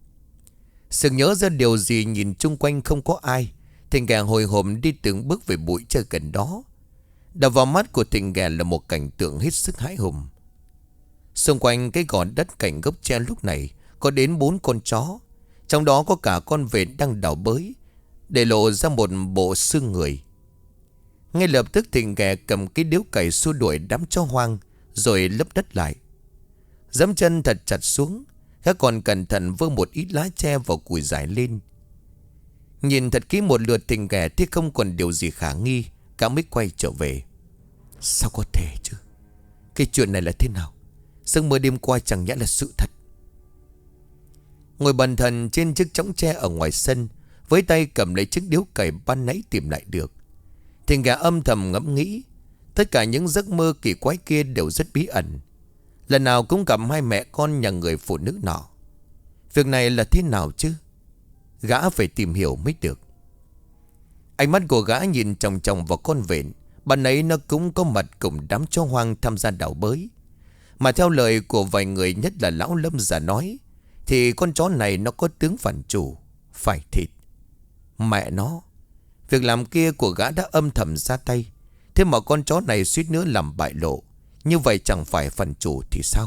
Sực nhớ ra điều gì, nhìn chung quanh không có ai, Thịnh Ghẻ hồi hộp đi từng bước về bụi chơi gần đó. Đập vào mắt của Thịnh Ghẻ là một cảnh tượng hết sức hãi hùng. Xung quanh cái gò đất cạnh gốc tre lúc này có đến bốn con chó, trong đó có cả con Vện đang đào bới, để lộ ra một bộ xương người. Ngay lập tức Thịnh Ghẻ cầm cái điếu cày xua đuổi đám chó hoang, rồi lấp đất lại. Giẫm chân thật chặt xuống, gã còn cẩn thận vơ một ít lá tre vào cùi giải lên. Nhìn thật kỹ một lượt Thịnh Ghẻ thì không còn điều gì khả nghi, cả mới quay trở về. Sao có thể chứ? Cái chuyện này là thế nào? Giấc mơ đêm qua chẳng nhẽ là sự thật. Ngồi bần thần trên chiếc chõng tre ở ngoài sân, với tay cầm lấy chiếc điếu cày ban nãy tìm lại được, Thịnh Ghẻ âm thầm ngẫm nghĩ. Tất cả những giấc mơ kỳ quái kia đều rất bí ẩn. Lần nào cũng gặp hai mẹ con nhà người phụ nữ nọ. Việc này là thế nào chứ? Gã phải tìm hiểu mới được. Ánh mắt của gã nhìn chòng chòng vào con vện. Bạn ấy nó cũng có mặt cùng đám chó hoang tham gia đào bới. Mà theo lời của vài người, nhất là lão Lâm già nói, thì con chó này nó có tướng phản chủ, phải thịt. Mẹ nó, việc làm kia của gã đã âm thầm ra tay. Thế mà con chó này suýt nữa làm bại lộ. Như vậy chẳng phải phản chủ thì sao?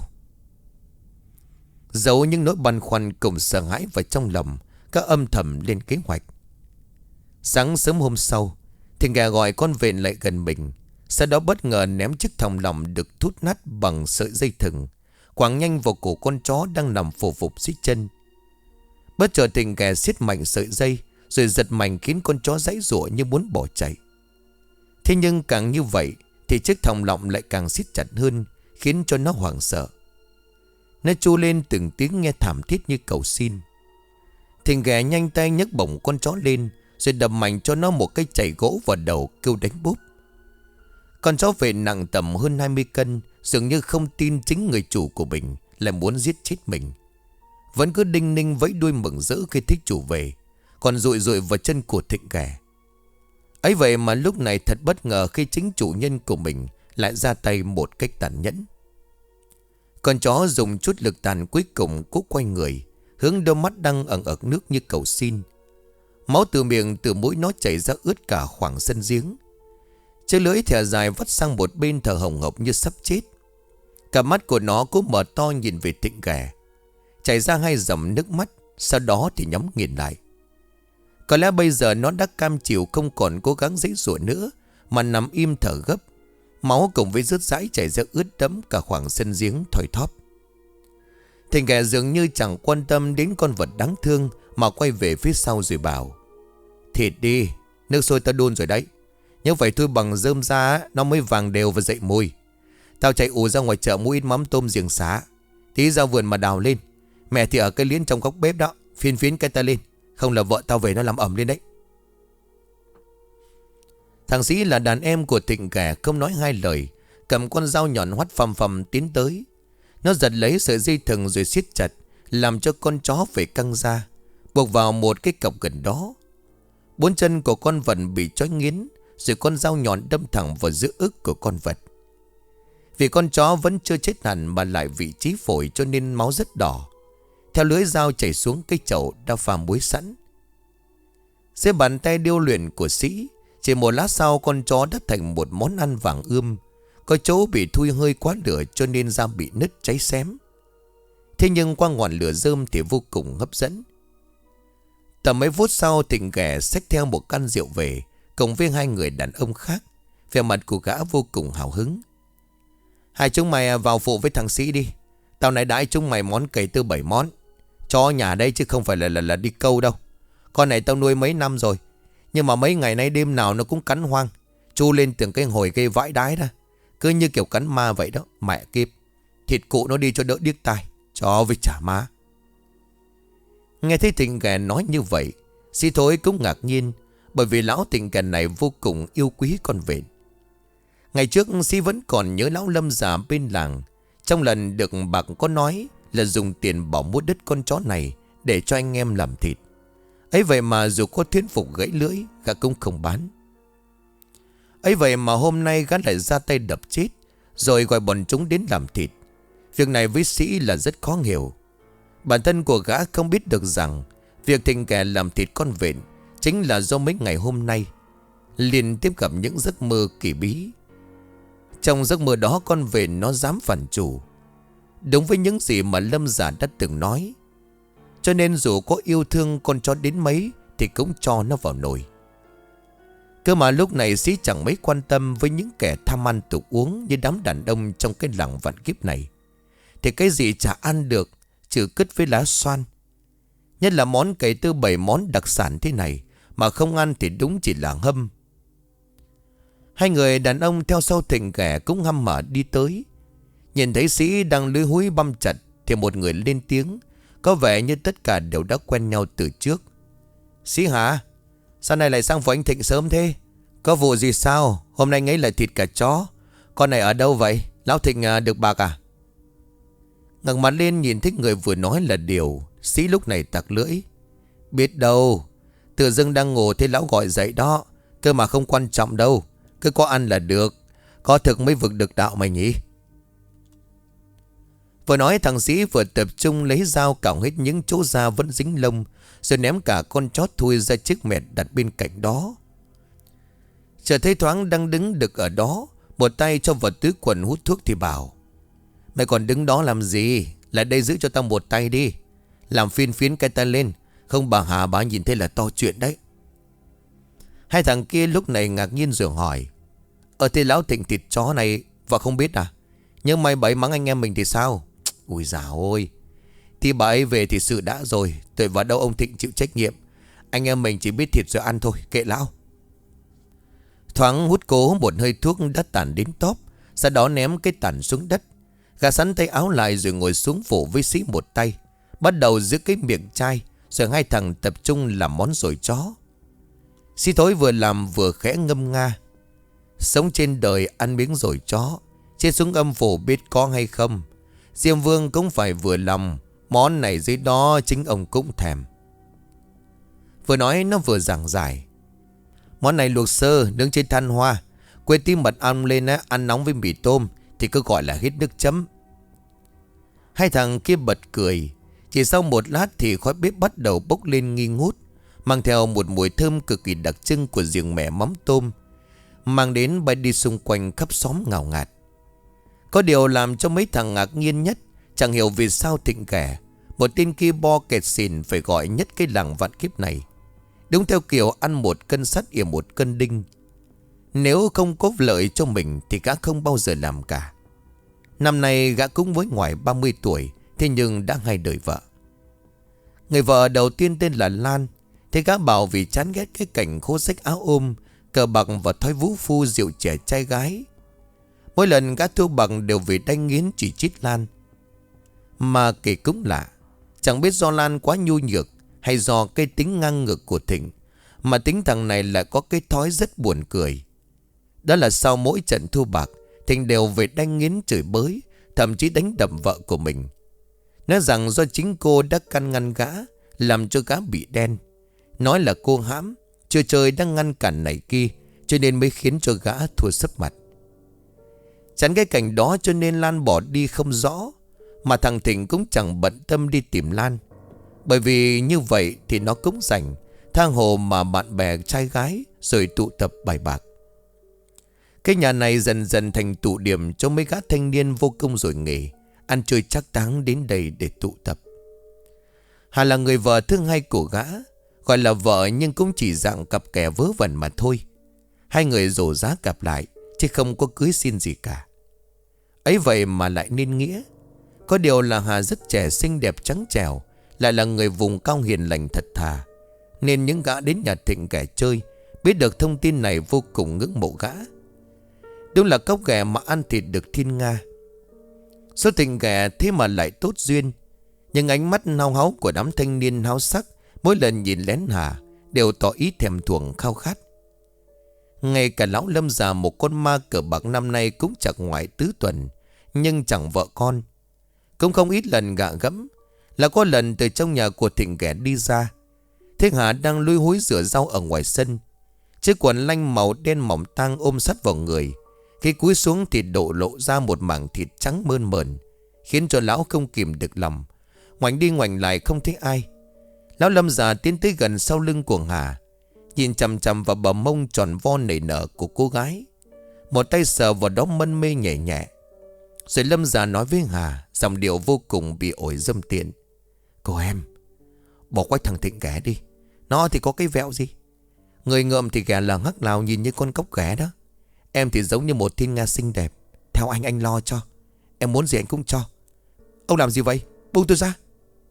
Giấu những nỗi băn khoăn cùng sợ hãi vào trong lòng, các âm thầm lên kế hoạch. Sáng sớm hôm sau thì gà gọi con vện lại gần mình. Sau đó bất ngờ ném chiếc thòng lọng được thút nát bằng sợi dây thừng, quẳng nhanh vào cổ con chó đang nằm phù phục dưới chân. Bất chợt thì gà siết mạnh sợi dây, rồi giật mạnh khiến con chó giãy giụa như muốn bỏ chạy. Thế nhưng càng như vậy thì chiếc thòng lọng lại càng siết chặt hơn, khiến cho nó hoảng sợ. Nó chu lên từng tiếng nghe thảm thiết như cầu xin. Thì gà nhanh tay nhấc bổng con chó lên, rồi đập mạnh cho nó một cái chày gỗ vào đầu, kêu đánh bốp. Con chó về nặng tầm hơn hai mươi cân, dường như không tin chính người chủ của mình lại muốn giết chết mình. Vẫn cứ đinh ninh vẫy đuôi mừng rỡ khi thích chủ về, còn dụi dụi vào chân của Thịnh gà. Ấy vậy mà lúc này thật bất ngờ khi chính chủ nhân của mình lại ra tay một cách tàn nhẫn. Con chó dùng chút lực tàn cuối cùng cố quay người, hướng đôi mắt đang ẩn ẩn nước như cầu xin. Máu từ miệng từ mũi nó chảy ra ướt cả khoảng sân giếng. Chiếc lưỡi thè dài vắt sang một bên, thở hồng hộc như sắp chết. Cả mắt của nó cũng mở to nhìn về Thịnh gà, chảy ra hai dòng nước mắt, sau đó thì nhắm nghiền lại. Có lẽ bây giờ nó đã cam chịu, không còn cố gắng giãy giụa nữa, mà nằm im thở gấp. Máu cùng với rớt rãi chảy ra ướt đẫm cả khoảng sân giếng thoi thóp. Thịnh gà dường như chẳng quan tâm đến con vật đáng thương, mà quay về phía sau rồi bảo: "Thịt đi, nước sôi ta đun rồi đấy. Nhớ phải thôi bằng rơm ra, nó mới vàng đều và dậy mùi. Tao chạy ù ra ngoài chợ mua ít mắm tôm giềng xá, tí ra vườn mà đào lên. Mẹ thì ở cây liễn trong góc bếp đó, phiên phiến cái ta lên, không là vợ tao về nó làm ẩm lên đấy." Thằng Sĩ là đàn em của Thịnh gà không nói hai lời, cầm con dao nhọn hoắt phầm phầm tiến tới. Nó giật lấy sợi dây thừng rồi siết chặt, làm cho con chó phải căng ra, buộc vào một cái cọc gần đó. Bốn chân của con vật bị trói nghiến, rồi con dao nhọn đâm thẳng vào giữa ức của con vật. Vì con chó vẫn chưa chết hẳn mà lại vị trí phổi, cho nên máu rất đỏ. Theo lưỡi dao chảy xuống cái chậu đã pha muối sẵn. Dưới bàn tay điêu luyện của Sĩ, chỉ một lát sau con chó đã thành một món ăn vàng ươm. Có chỗ bị thui hơi quá lửa cho nên da bị nứt cháy xém. Thế nhưng qua ngọn lửa rơm thì vô cùng hấp dẫn. Tầm mấy phút sau, Thịnh gà xách theo một can rượu về, cùng với hai người đàn ông khác. Vẻ mặt của gã vô cùng hào hứng. "Hai chúng mày vào phụ với thằng Sĩ đi. Tao nãy đãi chúng mày món cầy tư bảy món. Chó nhà đây chứ không phải là, là là đi câu đâu. Con này tao nuôi mấy năm rồi, nhưng mà mấy ngày nay đêm nào nó cũng cắn hoang, chu lên từng cái hồi gây vãi đái ra, cứ như kiểu cắn ma vậy đó. Mẹ kiếp, thịt cụ nó đi cho đỡ điếc tai, chó với chả má." Nghe thấy Thịnh gà nói như vậy, Sĩ Thối cũng ngạc nhiên, bởi vì lão Thịnh gà này vô cùng yêu quý con vện. Ngày trước Sĩ vẫn còn nhớ lão Lâm già bên làng, trong lần được bạc có nói là dùng tiền bỏ mua đất con chó này để cho anh em làm thịt. Ấy vậy mà dù có thuyết phục gãy lưỡi, gã cũng không bán. Ấy vậy mà hôm nay gã lại ra tay đập chết, rồi gọi bọn chúng đến làm thịt. Việc này với Sĩ là rất khó hiểu. Bản thân của gã không biết được rằng việc Thịnh gà làm thịt con vện chính là do mấy ngày hôm nay liên tiếp gặp những giấc mơ kỳ bí. Trong giấc mơ đó, con vện nó dám phản chủ, đúng với những gì mà Lâm già đã từng nói. Cho nên dù có yêu thương con chó đến mấy thì cũng cho nó vào nồi. Cơ mà lúc này Sĩ chẳng mấy quan tâm với những kẻ tham ăn tục uống như đám đàn ông trong cái làng vạn kiếp này. Thì cái gì chả ăn được, trừ cứt với lá xoan. Nhất là món cầy tư bảy món đặc sản thế này, mà không ăn thì đúng chỉ là hâm. Hai người đàn ông theo sau Thịnh gà cũng hăm hở đi tới. Nhìn thấy Sĩ đang lưỡi húi băm chặt thì một người lên tiếng, có vẻ như tất cả đều đã quen nhau từ trước. "Sĩ hả? Sao này lại sang phố anh Thịnh sớm thế? Có vụ gì sao? Hôm nay ngấy lại thịt cả chó. Con này ở đâu vậy? Lão Thịnh được bạc à?" Ngẩng mặt lên nhìn thấy người vừa nói là Điều, Sĩ lúc này tặc lưỡi. Biết đâu, tự dưng đang ngủ thế lão gọi dậy đó. Cơ mà không quan trọng đâu, cứ có ăn là được. Có thực mới vực được đạo mày nhỉ. Vừa nói thằng Sĩ vừa tập trung lấy dao cạo hết những chỗ da vẫn dính lông, rồi ném cả con chó thui ra chiếc mẹt đặt bên cạnh đó. Chờ thấy thoáng đang đứng đực ở đó, một tay cho vào túi quần hút thuốc thì bảo: Mày còn đứng đó làm gì? Lại đây giữ cho tao một tay đi. Làm phiên phiến cái tay lên, không bà Hà bà nhìn thấy là to chuyện đấy. Hai thằng kia lúc này ngạc nhiên rồi hỏi: Ờ thế lão Thịnh thịt chó này vợ không biết à? Nhưng mày bậy mắng anh em mình thì sao? Ui dào ôi, thì bà ấy về thì sự đã rồi, tội vào đâu ông Thịnh chịu trách nhiệm. Anh em mình chỉ biết thịt rồi ăn thôi, kệ lão. Thoáng hút cố một hơi thuốc đã tàn đến tóp, sau đó ném cái tàn xuống đất. Gã sắn tay áo lại rồi ngồi xuống phủ với Sĩ một tay, bắt đầu giữ cái miệng chai. Rồi hai thằng tập trung làm món dồi chó. Sĩ Thối vừa làm vừa khẽ ngâm nga: Sống trên đời ăn miếng dồi chó, trên xuống âm phủ biết có hay không. Diêm Vương cũng phải vừa lòng, món này dưới đó chính ông cũng thèm. Vừa nói nó vừa giảng giải: Món này luộc sơ, nướng trên than hoa, quê tim mật ong lên á, ăn nóng với mì tôm thì cứ gọi là hết nước chấm. Hai thằng kia bật cười. Chỉ sau một lát thì khói bếp bắt đầu bốc lên nghi ngút, mang theo một mùi thơm cực kỳ đặc trưng của riêng mẹ mắm tôm, mang đến bay đi xung quanh khắp xóm ngào ngạt. Có điều làm cho mấy thằng ngạc nhiên nhất, chẳng hiểu vì sao Thịnh Kẻ, một tên kia bo kẹt xìn, phải gọi nhất cái làng vạn kiếp này. Đúng theo kiểu ăn một cân sắt ỉa một cân đinh. Nếu không có lợi cho mình thì gã không bao giờ làm cả. Năm nay gã cũng với ngoài ba mươi tuổi, thế nhưng đã hai đời vợ. Người vợ đầu tiên tên là Lan. Thế gã bảo vì chán ghét cái cảnh khố xách áo ôm, cờ bạc và thói vũ phu rượu trẻ trai gái. Mỗi lần gã thua bằng đều vì đánh nghiến chỉ trích Lan. Mà kể cũng lạ, chẳng biết do Lan quá nhu nhược hay do cái tính ngang ngược của Thịnh, mà tính thằng này lại có cái thói rất buồn cười. Đó là sau mỗi trận thua bạc, Thịnh đều về đánh nghiến chửi bới, thậm chí đánh đập vợ của mình. Nói rằng do chính cô đã can ngăn gã, làm cho gã bị đen. Nói là cô hãm, chưa chơi đang ngăn cản này kia, cho nên mới khiến cho gã thua sấp mặt. Chắn cái cảnh đó cho nên Lan bỏ đi không rõ, mà thằng Thịnh cũng chẳng bận tâm đi tìm Lan. Bởi vì như vậy thì nó cũng rảnh, tha hồ mà bạn bè trai gái rồi tụ tập bài bạc. Cái nhà này dần dần thành tụ điểm cho mấy gã thanh niên vô công rồi nghề, ăn chơi chắc táng đến đây để tụ tập. Hà là người vợ thứ hai của gã, gọi là vợ nhưng cũng chỉ dạng cặp kè vớ vẩn mà thôi. Hai người rổ giá cặp lại, chứ không có cưới xin gì cả. Ấy vậy mà lại nên nghĩa. Có điều là Hà rất trẻ xinh đẹp trắng trẻo, lại là người vùng cao hiền lành thật thà, nên những gã đến nhà Thịnh Kẻ chơi biết được thông tin này vô cùng ngưỡng mộ gã. Đúng là cóc ghẻ mà ăn thịt được thiên nga. Số Thịnh Kẻ thế mà lại tốt duyên. Nhưng ánh mắt hao háo của đám thanh niên háo sắc mỗi lần nhìn lén Hà đều tỏ ý thèm thuồng khao khát. Ngay cả lão Lâm già một con ma cờ bạc năm nay cũng chẳng ngoài tứ tuần, nhưng chẳng vợ con. Cũng không ít lần gạ gẫm. Là có lần từ trong nhà của Thịnh Kẻ đi ra, thấy Hà đang lui húi rửa rau ở ngoài sân. Chiếc quần lanh màu đen mỏng tang ôm sát vào người. Khi cúi xuống thì đổ lộ ra một mảng thịt trắng mơn mởn, khiến cho lão không kìm được lòng. Ngoảnh đi ngoảnh lại không thấy ai. Lão Lâm già tiến tới gần sau lưng của Hà, nhìn chằm chằm vào bờ mông tròn vo nảy nở của cô gái. Một tay sờ vào đó mân mê nhẹ nhẹ. Rồi Lâm già nói với Hà, giọng điệu vô cùng bị ổi dâm tiện: Cô em, bỏ quách thằng Thịnh Kẻ đi. Nó thì có cái vẹo gì. Người ngợm thì kẻ là ngắc nào nhìn như con cóc ghẻ đó. Em thì giống như một thiên nga xinh đẹp. Theo anh anh lo cho. Em muốn gì anh cũng cho. Ông làm gì vậy? Buông tôi ra.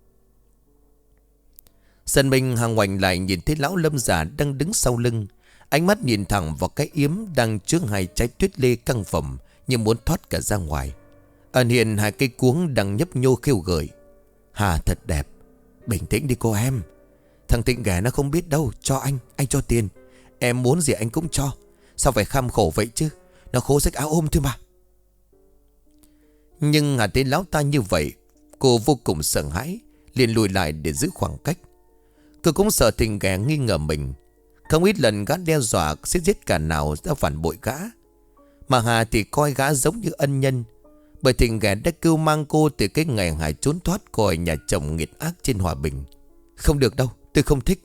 Sân Minh hàng ngoảnh lại nhìn thấy lão Lâm già đang đứng sau lưng. Ánh mắt nhìn thẳng vào cái yếm đang chứa hai trái tuyết lê căng phẩm, như muốn thoát cả ra ngoài. Ẩn hiện hai cây cuống đang nhấp nhô khêu gợi. Hà thật đẹp. Bình tĩnh đi cô em. Thằng Thịnh Kẻ nó không biết đâu. Cho anh, anh cho tiền. Em muốn gì anh cũng cho. Sao phải kham khổ vậy chứ. Nó khố xách áo ôm thôi mà. Nhưng Hà thấy lão ta như vậy, cô vô cùng sợ hãi, liền lùi lại để giữ khoảng cách. Cô cũng sợ Thình Ghẻ nghi ngờ mình. Không ít lần gã đe dọa sẽ giết cả nào ra phản bội gã, mà Hà thì coi gã giống như ân nhân. Bởi Thình Ghẻ đã kêu mang cô từ cái ngày Hà trốn thoát khỏi nhà chồng nghiệt ác trên Hòa Bình. Không được đâu, tôi không thích.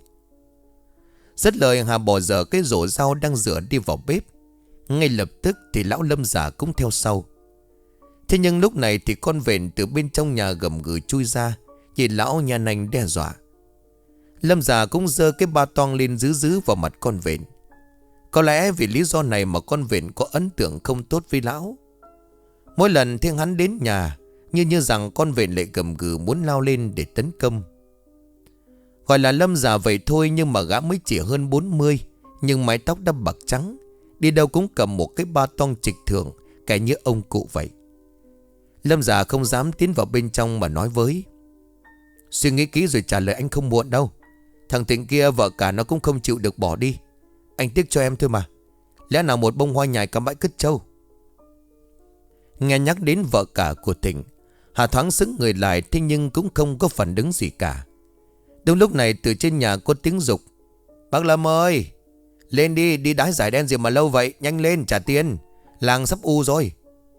Dứt lời, Hà bỏ dở cái rổ rau đang rửa đi vào bếp. Ngay lập tức thì lão Lâm già cũng theo sau. Thế nhưng lúc này thì con vện từ bên trong nhà gầm gừ chui ra, nhìn lão nhà nành đe dọa. Lâm già cũng giơ cái ba toang lên dứ dứ vào mặt con vện. Có lẽ vì lý do này mà con vện có ấn tượng không tốt với lão. Mỗi lần thiên hắn đến nhà, như như rằng con vện lại gầm gừ muốn lao lên để tấn công. Gọi là Lâm già vậy thôi, nhưng mà gã mới chỉ hơn bốn mươi, nhưng mái tóc đã bạc trắng, đi đâu cũng cầm một cái ba toang trịch thượng, kẻ như ông cụ vậy. Lâm già không dám tiến vào bên trong mà nói với: suy nghĩ kỹ rồi trả lời anh không muộn đâu. Thằng Thịnh kia vợ cả nó cũng không chịu được bỏ đi. Anh tiếc cho em thôi mà. Lẽ nào một bông hoa nhài cả bãi cất trâu. Nghe nhắc đến vợ cả của Thịnh, Hà thoáng sững người lại, thế nhưng cũng không có phản ứng gì cả. Đúng lúc này từ trên nhà có tiếng giục: bác Lâm ơi, lên đi, đi đái giải đen gì mà lâu vậy, nhanh lên trả tiền, làng sắp u rồi.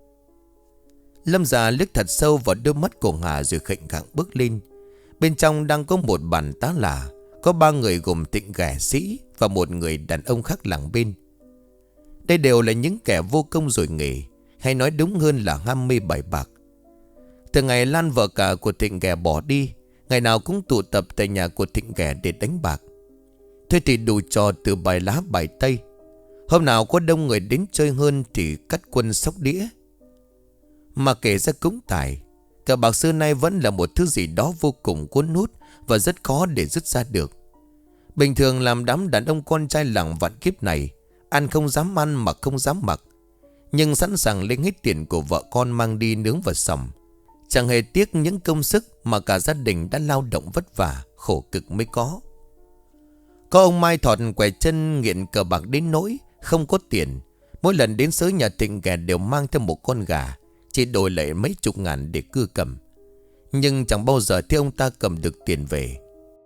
Lâm già liếc thật sâu vào đôi mắt của Hà rồi khệnh khạng bước lên. Bên trong đang có một bàn tá là có ba người gồm Thịnh, Ghẻ, Sĩ và một người đàn ông khác làng bên. Đây đều là những kẻ vô công rồi nghề, hay nói đúng hơn là ham mê bài bạc. Từ ngày Lan vợ cả của Thịnh Ghẻ bỏ đi, ngày nào cũng tụ tập tại nhà của Thịnh Ghẻ để đánh bạc. Thôi thì đủ trò từ bài lá bài tây. Hôm nào có đông người đến chơi hơn thì cắt quân sóc đĩa. Mà kể ra cúng tài, cờ bạc xưa nay vẫn là một thứ gì đó vô cùng cuốn hút và rất khó để dứt ra được. Bình thường làm đám đàn ông con trai làng vạn kiếp này, ăn không dám ăn, mặc không dám mặc, nhưng sẵn sàng lấy hết tiền của vợ con mang đi nướng và sòng. Chẳng hề tiếc những công sức mà cả gia đình đã lao động vất vả, khổ cực mới có. Có ông Mai Thọt quẻ chân nghiện cờ bạc đến nỗi không có tiền. Mỗi lần đến sới nhà Thịnh Ghẻ đều mang theo một con gà, chỉ đổi lại mấy chục ngàn để cưa cầm. Nhưng chẳng bao giờ thấy ông ta cầm được tiền về.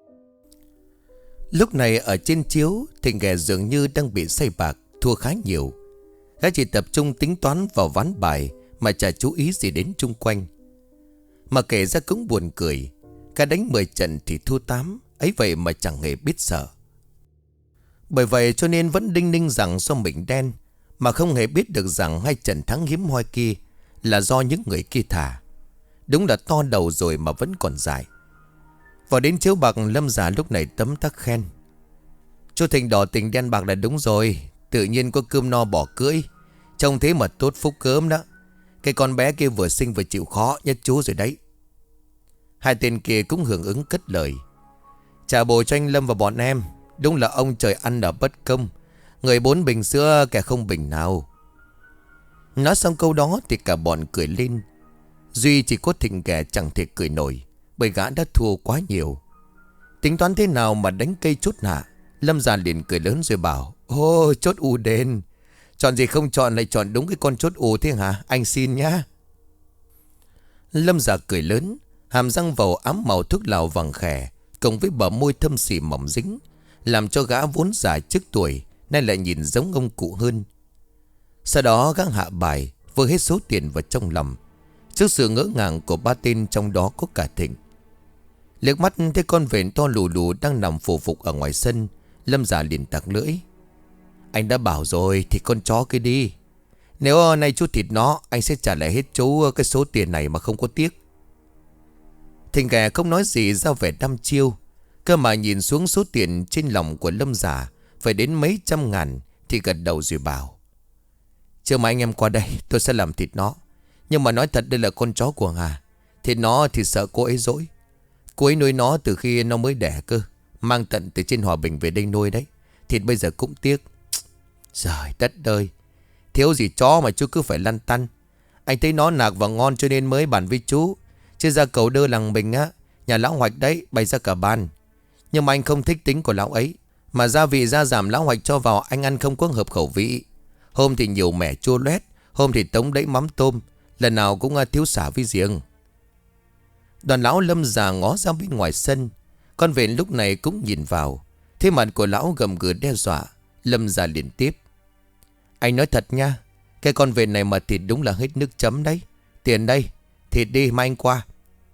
Lúc này ở trên chiếu, Thịnh Ghẻ dường như đang bị say bạc, thua khá nhiều. Gã chỉ tập trung tính toán vào ván bài mà chả chú ý gì đến chung quanh. Mà kể ra cũng buồn cười, cả đánh mười trận thì thua tám, ấy vậy mà chẳng hề biết sợ. Bởi vậy cho nên vẫn đinh ninh rằng do mình đen, mà không hề biết được rằng hai trận thắng hiếm hoi kia là do những người kia thả. Đúng là to đầu rồi mà vẫn còn dài. Vào đến chiếu bạc, Lâm già lúc này tấm tắc khen: chú Thịnh đỏ tình đen bạc là đúng rồi. Tự nhiên có cơm no bỏ cưỡi, trông thế mà tốt phúc cớm đó. Cái con bé kia vừa sinh vừa chịu khó nhất chú rồi đấy. Hai tên kia cũng hưởng ứng cất lời: trả bồi cho anh Lâm và bọn em. Đúng là ông trời ăn ở bất công, người bốn bình sữa kẻ không bình nào. Nói xong câu đó thì cả bọn cười lên. Duy chỉ có Thịnh Ghẻ chẳng thể cười nổi, bởi gã đã thua quá nhiều. Tính toán thế nào mà đánh cây chốt hạ. Lâm già liền cười lớn rồi bảo: ô, chốt u đen. Chọn gì không chọn, lại chọn đúng cái con chốt u thế hả? Anh xin nhá. Lâm già cười lớn, hàm răng vào ám màu thuốc lào vàng khè, cộng với bờ môi thâm xỉ mỏng dính, làm cho gã vốn già trước tuổi nay lại nhìn giống ông cụ hơn. Sau đó gã hạ bài, vừa hết số tiền vào trong lòng. Trước sự ngỡ ngàng của ba tên, trong đó có cả Thịnh. Liếc mắt thấy con vện to lù lù đang nằm phù phục ở ngoài sân, Lâm già liền tặc lưỡi: anh đã bảo rồi thì con chó kia đi. Nếu nay chú thịt nó, anh sẽ trả lại hết chú cái số tiền này mà không có tiếc. Thịnh Ghẻ không nói gì, ra vẻ đăm chiêu. Cơ mà nhìn xuống số tiền trên lòng của Lâm già phải đến mấy trăm ngàn, thì gật đầu rồi bảo: chưa mà anh em qua đây, tôi sẽ làm thịt nó. Nhưng mà nói thật, đây là con chó của Hà. Thịt nó thì sợ cô ấy dỗi. Cô ấy nuôi nó từ khi nó mới đẻ cơ, mang tận từ trên Hòa Bình về đây nuôi đấy. Thịt bây giờ cũng tiếc. Trời đất ơi, thiếu gì chó mà chú cứ phải lăn tăn. Anh thấy nó nạc và ngon cho nên mới bàn với chú. Chứ ra cầu đơ làng mình á, nhà lão Hoạch đấy bày ra cả bàn. Nhưng mà anh không thích tính của lão ấy. Mà gia vị gia giảm lão Hoạch cho vào anh ăn không có hợp khẩu vị. Hôm thì nhiều mẻ chua loét, hôm thì tống đẫy mắm tôm, lần nào cũng thiếu xả với riêng. Đoàn lão Lâm già ngó ra bên ngoài sân. Con vện lúc này cũng nhìn vào. Thế mặt của lão gầm gừ đe dọa. Lâm già liền tiếp: anh nói thật nha, cái con vện này mà thịt đúng là hết nước chấm đấy. Tiền đây, thịt đi mà anh qua.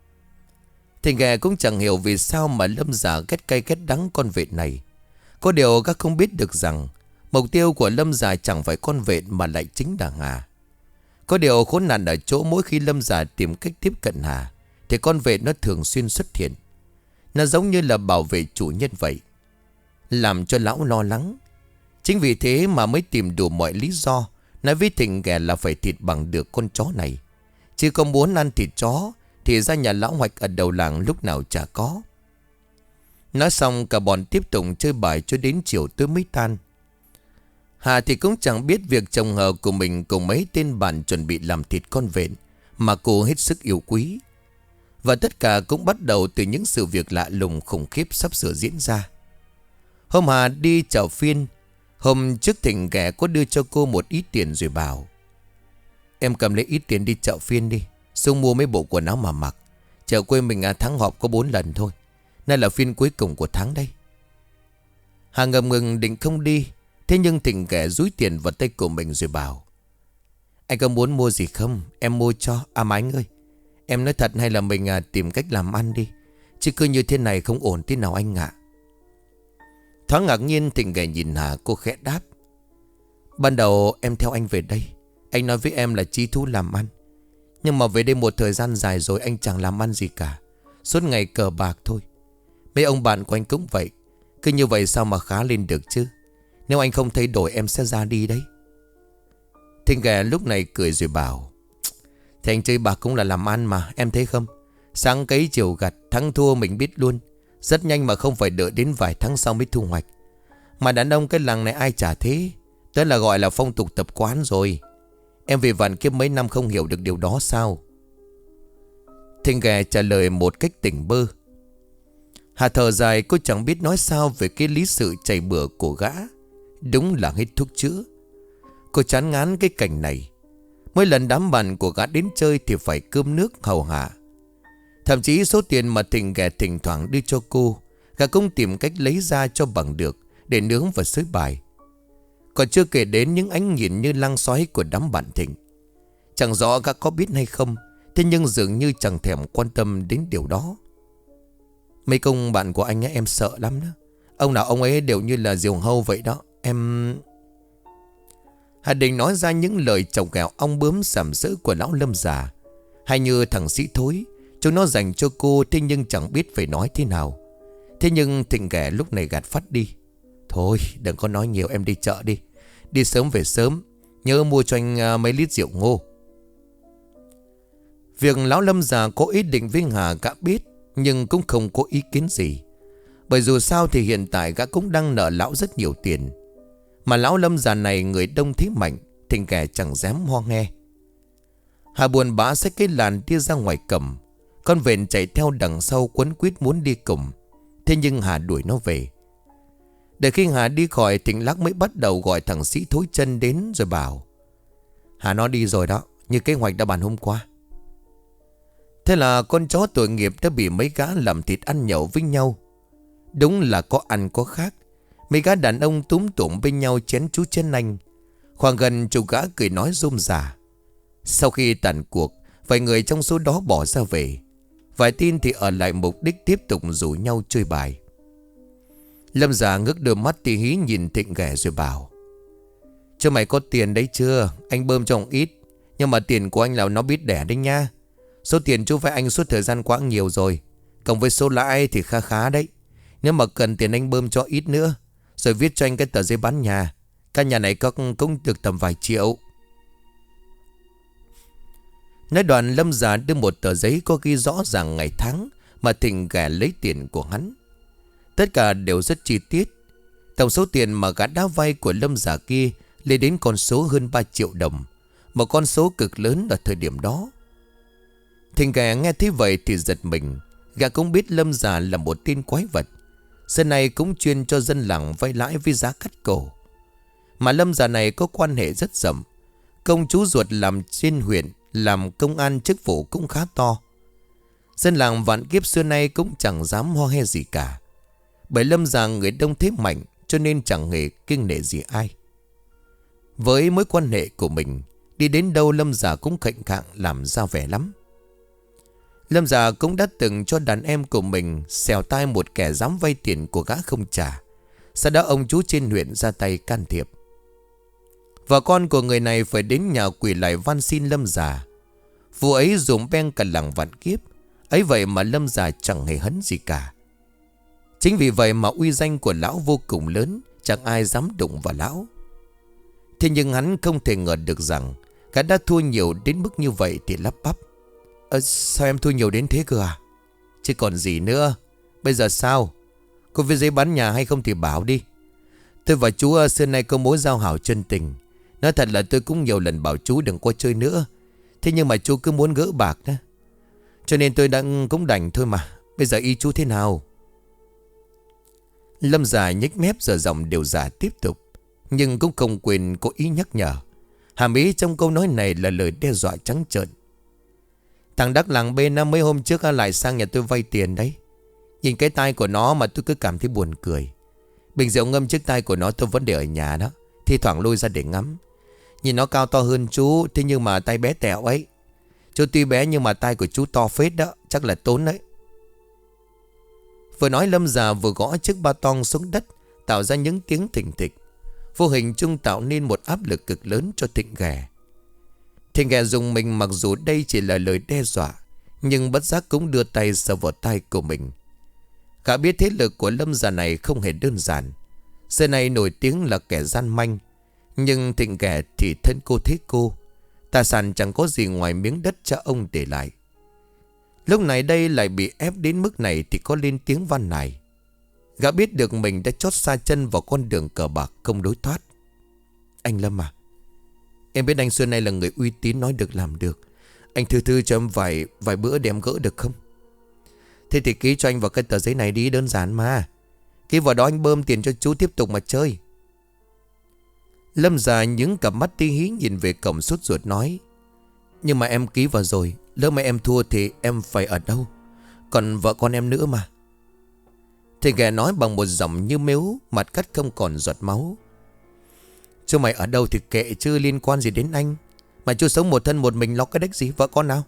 Thì ghẻ cũng chẳng hiểu vì sao mà Lâm già ghét cay ghét đắng con vện này. Có điều các không biết được rằng mục tiêu của Lâm già chẳng phải con vện mà lại chính là Hà. Có điều khốn nạn ở chỗ mỗi khi Lâm già tìm cách tiếp cận Hà thì con vện nó thường xuyên xuất hiện. Nó giống như là bảo vệ chủ nhân vậy, làm cho lão lo lắng. Chính vì thế mà mới tìm đủ mọi lý do nói với Thịnh ghẻ là phải thịt bằng được con chó này. Chứ không muốn ăn thịt chó thì ra nhà lão Hoạch ở đầu làng lúc nào chả có. Nói xong cả bọn tiếp tục chơi bài cho đến chiều tối mới tan. Hà thì cũng chẳng biết việc chồng hờ của mình cùng mấy tên bạn chuẩn bị làm thịt con vện mà cô hết sức yêu quý. Và tất cả cũng bắt đầu từ những sự việc lạ lùng khủng khiếp sắp sửa diễn ra. Hôm Hà đi chợ phiên, hôm trước Thịnh ghẻ có đưa cho cô một ít tiền rồi bảo: em cầm lấy ít tiền đi chợ phiên đi, xuống mua mấy bộ quần áo mà mặc. Chợ quê mình à, tháng họp có bốn lần thôi, nay là phiên cuối cùng của tháng đây. Hà ngầm ngừng định không đi. Thế nhưng Thịnh ghẻ dúi tiền vào tay của mình rồi bảo: anh có muốn mua gì không? Em mua cho. À mà anh ơi, em nói thật hay là mình à, tìm cách làm ăn đi, chứ cứ như thế này không ổn tí nào anh ạ. Thoáng ngạc nhiên Thịnh ghẻ nhìn Hà, cô khẽ đáp: ban đầu em theo anh về đây, anh nói với em là chí thú làm ăn. Nhưng mà về đây một thời gian dài rồi anh chẳng làm ăn gì cả, suốt ngày cờ bạc thôi. Mấy ông bạn của anh cũng vậy. Cứ như vậy sao mà khá lên được chứ? Nếu anh không thay đổi em sẽ ra đi đấy. Thịnh ghẻ lúc này cười rồi bảo: thì anh chơi bạc cũng là làm ăn mà, em thấy không? Sáng cấy chiều gặt, thắng thua mình biết luôn. Rất nhanh mà không phải đợi đến vài tháng sau mới thu hoạch. Mà đàn ông cái làng này ai chả thế. Tức là gọi là phong tục tập quán rồi. Em về vạn kiếp mấy năm không hiểu được điều đó sao? Thịnh ghẻ trả lời một cách tỉnh bơ. Hà thở dài, cô chẳng biết nói sao về cái lý sự chảy bừa của gã. Đúng là hết thuốc chữa. Cô chán ngán cái cảnh này. Mỗi lần đám bạn của gã đến chơi thì phải cơm nước hầu hạ. Thậm chí số tiền mà Thịnh ghẻ thỉnh thoảng đưa cho cô, gã cũng tìm cách lấy ra cho bằng được để nướng và xới bài. Còn chưa kể đến những ánh nhìn như lăng xoáy của đám bạn Thịnh. Chẳng rõ gã có biết hay không, thế nhưng dường như chẳng thèm quan tâm đến điều đó. Mấy công bạn của anh ấy em sợ lắm đó. Ông nào ông ấy đều như là diều hâu vậy đó. Em... Hà Đình nói ra những lời chọc ghẹo ong bướm sàm sỡ của lão Lâm già. Hay như thằng Sĩ Thối, chúng nó dành cho cô, thế nhưng chẳng biết phải nói thế nào. Thế nhưng Thịnh ghẻ lúc này gạt phát đi: thôi đừng có nói nhiều, em đi chợ đi. Đi sớm về sớm, nhớ mua cho anh mấy lít rượu ngô. Việc lão Lâm già có ý định với Hà gã biết, nhưng cũng không có ý kiến gì. Bởi dù sao thì hiện tại gã cũng đang nợ lão rất nhiều tiền. Mà lão Lâm già này người đông thế mạnh, Thịnh ghẻ chẳng dám ho nghe. Hà buồn bã xách cái làn đi ra ngoài cầm. Con vện chạy theo đằng sau quấn quýt muốn đi cùng. Thế nhưng Hà đuổi nó về. Để khi Hà đi khỏi, Thịnh Lắc mới bắt đầu gọi thằng Sĩ Thối Chân đến rồi bảo: Hà nó đi rồi đó, như kế hoạch đã bàn hôm qua. Thế là con chó tội nghiệp đã bị mấy gã làm thịt ăn nhậu với nhau. Đúng là có ăn có khác. Mấy gã đàn ông túm tụm bên nhau chén chú chén anh. Khoảng gần chục gã cười nói rôm rả. Sau khi tàn cuộc, vài người trong số đó bỏ ra về. Vài tin thì ở lại mục đích tiếp tục rủ nhau chơi bài. Lâm già ngước đôi mắt tỉ hí nhìn Thịnh ghẻ rồi bảo: cho mày có tiền đấy chưa? Anh bơm cho ông ít. Nhưng mà tiền của anh là nó biết đẻ đấy nha. Số tiền chú vay anh suốt thời gian quá nhiều rồi, cộng với số lãi thì khá khá đấy. Nếu mà cần tiền anh bơm cho ít nữa, rồi viết cho anh cái tờ giấy bán nhà. Căn nhà này có cũng được tầm vài triệu. Nói đoạn Lâm già đưa một tờ giấy có ghi rõ ràng ngày tháng mà Thịnh ghẻ lấy tiền của hắn. Tất cả đều rất chi tiết. Tổng số tiền mà gã đã vay của Lâm già kia lên đến con số hơn ba triệu đồng. Một con số cực lớn ở thời điểm đó. Thịnh ghẻ nghe thấy vậy thì giật mình. Gã cũng biết Lâm già là một tên quái vật. Xưa này cũng chuyên cho dân làng vay lãi với giá cắt cổ. Mà Lâm già này có quan hệ rất rộng. Công chú ruột làm trên huyện, làm công an chức vụ cũng khá to. Dân làng vạn kiếp xưa nay cũng chẳng dám ho he gì cả. Bởi Lâm già người đông thế mạnh, cho nên chẳng hề kiêng nể gì ai. Với mối quan hệ của mình, đi đến đâu Lâm già cũng khệnh khạng làm ra vẻ lắm. Lâm già cũng đã từng cho đàn em của mình xèo tai một kẻ dám vay tiền của gã không trả. Sau đó ông chú trên huyện ra tay can thiệp. Vợ con của người này phải đến nhà quỳ lại van xin Lâm già. Vụ ấy dùm beng cả làng vạn kiếp. Ấy vậy mà Lâm già chẳng hề hấn gì cả. Chính vì vậy mà uy danh của lão vô cùng lớn, chẳng ai dám đụng vào lão. Thế nhưng hắn không thể ngờ được rằng gã đã thua nhiều đến mức như vậy thì lắp bắp. Ờ, sao em thua nhiều đến thế cơ à? Chứ còn gì nữa. Bây giờ sao? Có viết giấy bán nhà hay không thì bảo đi. Tôi và chú xưa nay có mối giao hảo chân tình. Nói thật là tôi cũng nhiều lần bảo chú đừng qua chơi nữa. Thế nhưng mà chú cứ muốn gỡ bạc đó. Cho nên tôi đang cũng đành thôi mà. Bây giờ ý chú thế nào? Lâm già nhếch mép giờ giọng đều giả tiếp tục. Nhưng cũng không quên có ý nhắc nhở. Hàm ý trong câu nói này là lời đe dọa trắng trợn. Thằng Đắc làng bên mấy hôm trước lại sang nhà tôi vay tiền đấy. Nhìn cái tai của nó mà tôi cứ cảm thấy buồn cười. Bình rượu ngâm trước tai của nó tôi vẫn để ở nhà đó. Thi thoảng lôi ra để ngắm. Nhìn nó cao to hơn chú, thế nhưng mà tay bé tẹo ấy. Chú tuy bé nhưng mà tay của chú to phết đó. Chắc là tốn đấy. Vừa nói Lâm già vừa gõ chiếc ba tong xuống đất, tạo ra những tiếng thình thịch. Vô hình chung tạo nên một áp lực cực lớn cho Thịnh Ghẻ. Thịnh Ghẻ dùng mình, mặc dù đây chỉ là lời đe dọa, nhưng bất giác cũng đưa tay sờ vào tay của mình. Gã biết thế lực của Lâm già này không hề đơn giản. Xưa này nổi tiếng là kẻ gian manh, nhưng Thịnh Ghẻ thì thân cô thế cô. Tài sản chẳng có gì ngoài miếng đất cha ông để lại. Lúc này đây lại bị ép đến mức này thì có lên tiếng van nài. Gã biết được mình đã chót xa chân vào con đường cờ bạc không đối thoát. Anh Lâm à, em biết anh xưa nay là người uy tín, nói được làm được. Anh thư thư cho em vài, vài bữa để em gỡ được không? Thế thì ký cho anh vào cái tờ giấy này đi, đơn giản mà. Ký vào đó anh bơm tiền cho chú tiếp tục mà chơi. Lâm già những cặp mắt tí hí nhìn về cổng sốt ruột nói. Nhưng mà em ký vào rồi, lỡ mà em thua thì em phải ở đâu? Còn vợ con em nữa mà. Thì Ghẻ nói bằng một giọng như mếu, mặt cắt không còn giọt máu. Chú mày ở đâu thì kệ chứ liên quan gì đến anh. Mà chú sống một thân một mình lo cái đếch gì vợ con nào?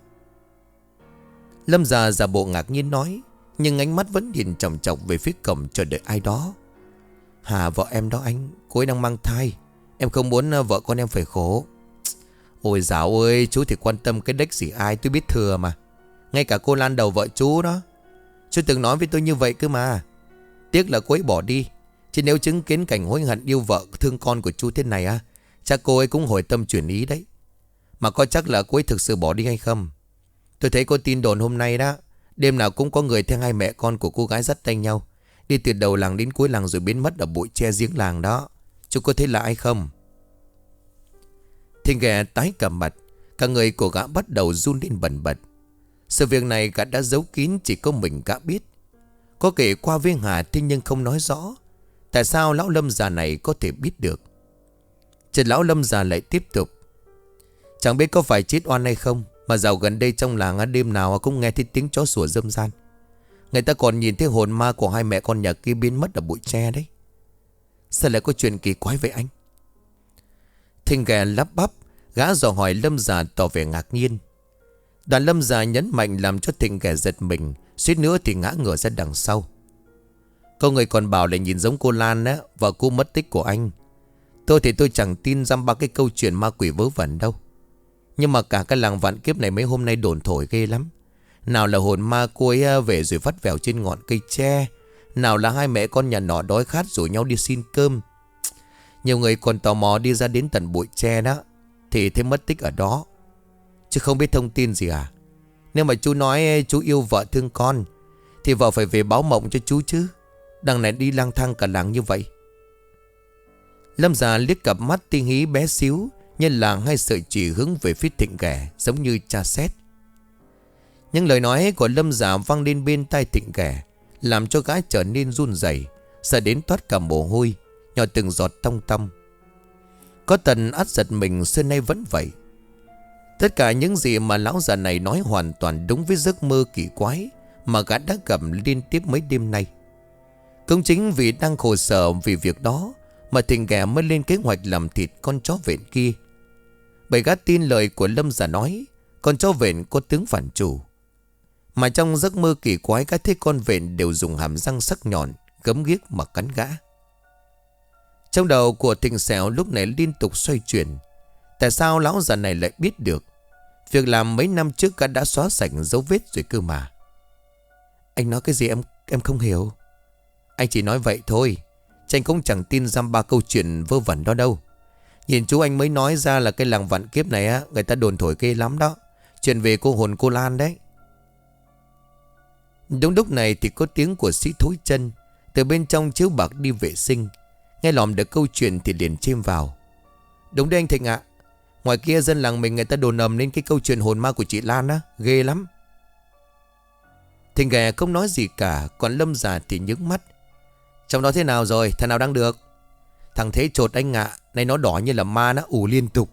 Lâm già giả bộ ngạc nhiên nói, nhưng ánh mắt vẫn nhìn chòng chọc về phía cổng chờ đợi ai đó. Hà, vợ em đó anh, cô ấy đang mang thai. Em không muốn vợ con em phải khổ. Ôi dạo ơi, chú thì quan tâm cái đếch gì ai, tôi biết thừa mà. Ngay cả cô Lan đầu vợ chú đó, chú từng nói với tôi như vậy cơ mà. Tiếc là cô ấy bỏ đi. Chứ nếu chứng kiến cảnh hối hận yêu vợ thương con của chú thế này á, chắc cô ấy cũng hồi tâm chuyển ý đấy. Mà có chắc là cô ấy thực sự bỏ đi hay không? Tôi thấy có tin đồn hôm nay đó, đêm nào cũng có người theo hai mẹ con của cô gái dắt tay nhau, đi từ đầu làng đến cuối làng rồi biến mất ở bụi tre giếng làng đó. Chú có thấy là ai không? Thịnh Ghẻ tái cả mặt, cả người của gã bắt đầu run lên bần bật. Sự việc này gã đã giấu kín, chỉ có mình gã biết. Có kể qua với Hà thế nhưng không nói rõ. Tại sao lão Lâm già này có thể biết được? Chợt lão Lâm già lại tiếp tục. Chẳng biết có phải chết oan hay không, mà dạo gần đây trong làng đêm nào cũng nghe thấy tiếng chó sủa râm ran. Người ta còn nhìn thấy hồn ma của hai mẹ con nhà kia biến mất ở bụi tre đấy. Sao lại có chuyện kỳ quái vậy anh? Thịnh Ghẻ lắp bắp, gã dò hỏi Lâm già tỏ vẻ ngạc nhiên. Đoàn Lâm già nhấn mạnh làm cho Thịnh Ghẻ giật mình, suýt nữa thì ngã ngửa ra đằng sau. Có người còn bảo là nhìn giống cô Lan á, vợ cô mất tích của anh. Tôi thì tôi chẳng tin dăm ba cái câu chuyện ma quỷ vớ vẩn đâu. Nhưng mà cả cái làng vạn kiếp này mấy hôm nay đồn thổi ghê lắm. Nào là hồn ma cô ấy về rồi vắt vẻo trên ngọn cây tre, nào là hai mẹ con nhà nọ đói khát rủ nhau đi xin cơm. Nhiều người còn tò mò đi ra đến tận bụi tre đó, thì thấy mất tích ở đó, chứ không biết thông tin gì à. Nếu mà chú nói chú yêu vợ thương con, thì vợ phải về báo mộng cho chú chứ. Đằng này đi lang thang cả làng như vậy. Lâm già liếc cặp mắt tinh hí bé xíu, như là hai sợi chỉ hướng về phía Thịnh Ghẻ, giống như tra xét. Những lời nói của Lâm già vang lên bên tai Thịnh Ghẻ, làm cho gã trở nên run rẩy, sợ đến toát cả mồ hôi, nhỏ từng giọt tong tong. Có tần ắt giật mình, xưa nay vẫn vậy. Tất cả những gì mà lão già này nói hoàn toàn đúng với giấc mơ kỳ quái mà gã đã gặp liên tiếp mấy đêm nay. Cũng chính vì đang khổ sở vì việc đó mà Thình Ghẻ mới lên kế hoạch làm thịt con chó vện kia. Bởi gã tin lời của Lâm già nói con chó vện có tướng phản chủ. Mà trong giấc mơ kỳ quái gã thấy con vện đều dùng hàm răng sắc nhọn gấm ghiếc mà cắn gã. Trong đầu của Thình Xẻo lúc này liên tục xoay chuyển. Tại sao lão già này lại biết được việc làm mấy năm trước gã đã xóa sạch dấu vết rồi cơ mà? Anh nói cái gì em em không hiểu. Anh chỉ nói vậy thôi, chứ anh cũng chẳng tin dăm ba câu chuyện vơ vẩn đó đâu. Nhìn chú anh mới nói ra là cái làng vạn kiếp này á, người ta đồn thổi ghê lắm đó. Chuyện về cô hồn cô Lan đấy. Đúng lúc này thì có tiếng của Sĩ Thối Chân từ bên trong chiếu bạc đi vệ sinh. Nghe lòm được câu chuyện thì liền chêm vào. Đúng đấy anh Thịnh ạ. Ngoài kia dân làng mình người ta đồn ầm lên cái câu chuyện hồn ma của chị Lan á, ghê lắm. Thịnh Ghẻ không nói gì cả. Còn Lâm già thì nhướng mắt. Trong đó thế nào rồi, thằng nào đang được? Thằng Thế Chột anh ạ, này nó đỏ như là ma, nó ù liên tục.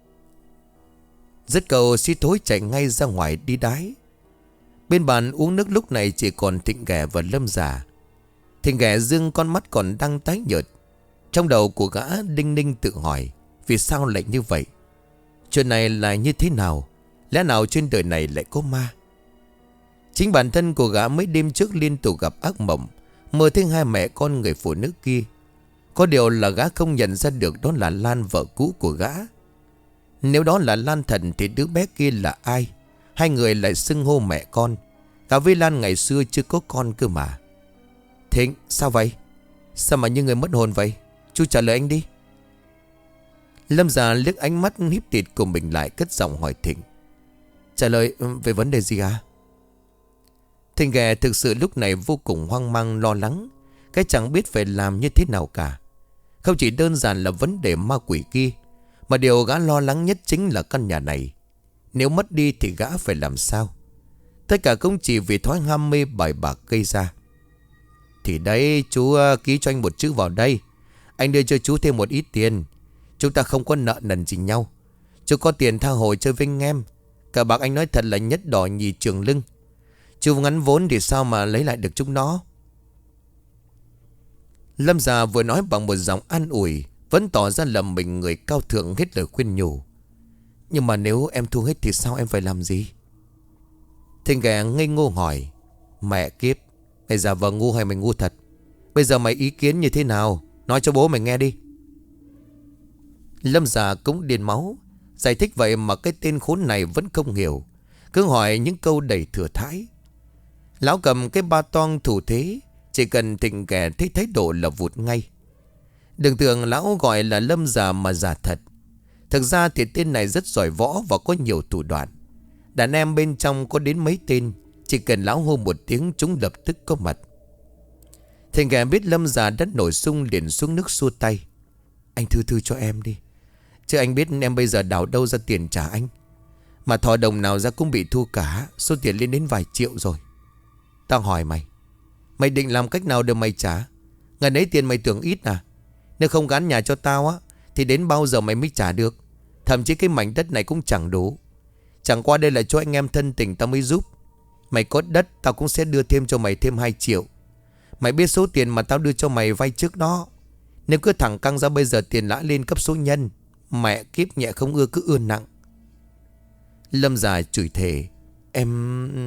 Dứt câu Sĩ Thối chạy ngay ra ngoài đi đái. Bên bàn uống nước lúc này chỉ còn Thịnh Ghẻ và Lâm già. Thịnh Ghẻ dương con mắt còn đang tái nhợt. Trong đầu của gã đinh ninh tự hỏi vì sao lại như vậy? Chuyện này là như thế nào? Lẽ nào trên đời này lại có ma? Chính bản thân của gã mấy đêm trước liên tục gặp ác mộng, mơ thấy hai mẹ con người phụ nữ kia. Có điều là gã không nhận ra được đó là Lan vợ cũ của gã. Nếu đó là Lan thần thì đứa bé kia là ai? Hai người lại xưng hô mẹ con. Cả với Lan ngày xưa chưa có con cơ mà. Thịnh, sao vậy? Sao mà như người mất hồn vậy? Chú trả lời anh đi. Lâm già liếc ánh mắt híp tịt của mình lại, cất giọng hỏi Thịnh. Trả lời về vấn đề gì à? Thịnh Ghẻ thực sự lúc này vô cùng hoang mang lo lắng. Cái chẳng biết phải làm như thế nào cả. Không chỉ đơn giản là vấn đề ma quỷ kia, mà điều gã lo lắng nhất chính là căn nhà này. Nếu mất đi thì gã phải làm sao? Tất cả cũng chỉ vì thói ham mê bài bạc gây ra. Thì đấy, chú ký cho anh một chữ vào đây. Anh đưa cho chú thêm một ít tiền. Chúng ta không có nợ nần gì nhau. Chú có tiền tha hồ chơi với anh em. Cả bạc anh nói thật là nhất đỏ nhì trường lưng. Chú ngắn vốn thì sao mà lấy lại được chúng nó? Lâm già vừa nói bằng một giọng an ủi, vẫn tỏ ra là mình người cao thượng hết lời khuyên nhủ. Nhưng mà nếu em thu hết thì sao, em phải làm gì? Thịnh Ghẻ ngây ngô hỏi. Mẹ kiếp, mày giả vờ ngu hay mày ngu thật? Bây giờ mày ý kiến như thế nào? Nói cho bố mày nghe đi. Lâm già cũng điên máu. Giải thích vậy mà cái tên khốn này vẫn không hiểu. Cứ hỏi những câu đầy thừa thãi. Lão cầm cái ba toang thủ thế. Chỉ cần Thịnh Ghẻ thấy thái độ là vụt ngay. Đừng tưởng lão gọi là Lâm già mà giả thật. Thực ra thì tên này rất giỏi võ và có nhiều thủ đoạn. Đàn em bên trong có đến mấy tên. Chỉ cần lão hô một tiếng chúng lập tức có mặt. Thịnh Ghẻ biết Lâm già đã nổi sung liền xuống nước xua tay. Anh thư thư cho em đi. Chứ anh biết em bây giờ đào đâu ra tiền trả anh. Mà thò đồng nào ra cũng bị thu cả. Số tiền lên đến vài triệu rồi. Tao hỏi mày, mày định làm cách nào để mày trả? Ngày nấy tiền mày tưởng ít à? Nếu không gán nhà cho tao á thì đến bao giờ mày mới trả được? Thậm chí cái mảnh đất này cũng chẳng đủ. Chẳng qua đây là cho anh em thân tình tao mới giúp. Mày có đất tao cũng sẽ đưa thêm cho mày thêm hai triệu. Mày biết số tiền mà tao đưa cho mày vay trước đó. Nếu cứ thẳng căng ra bây giờ tiền lãi lên cấp số nhân. Mẹ kiếp nhẹ không ưa cứ ưa nặng. Lâm già chửi thề. Em...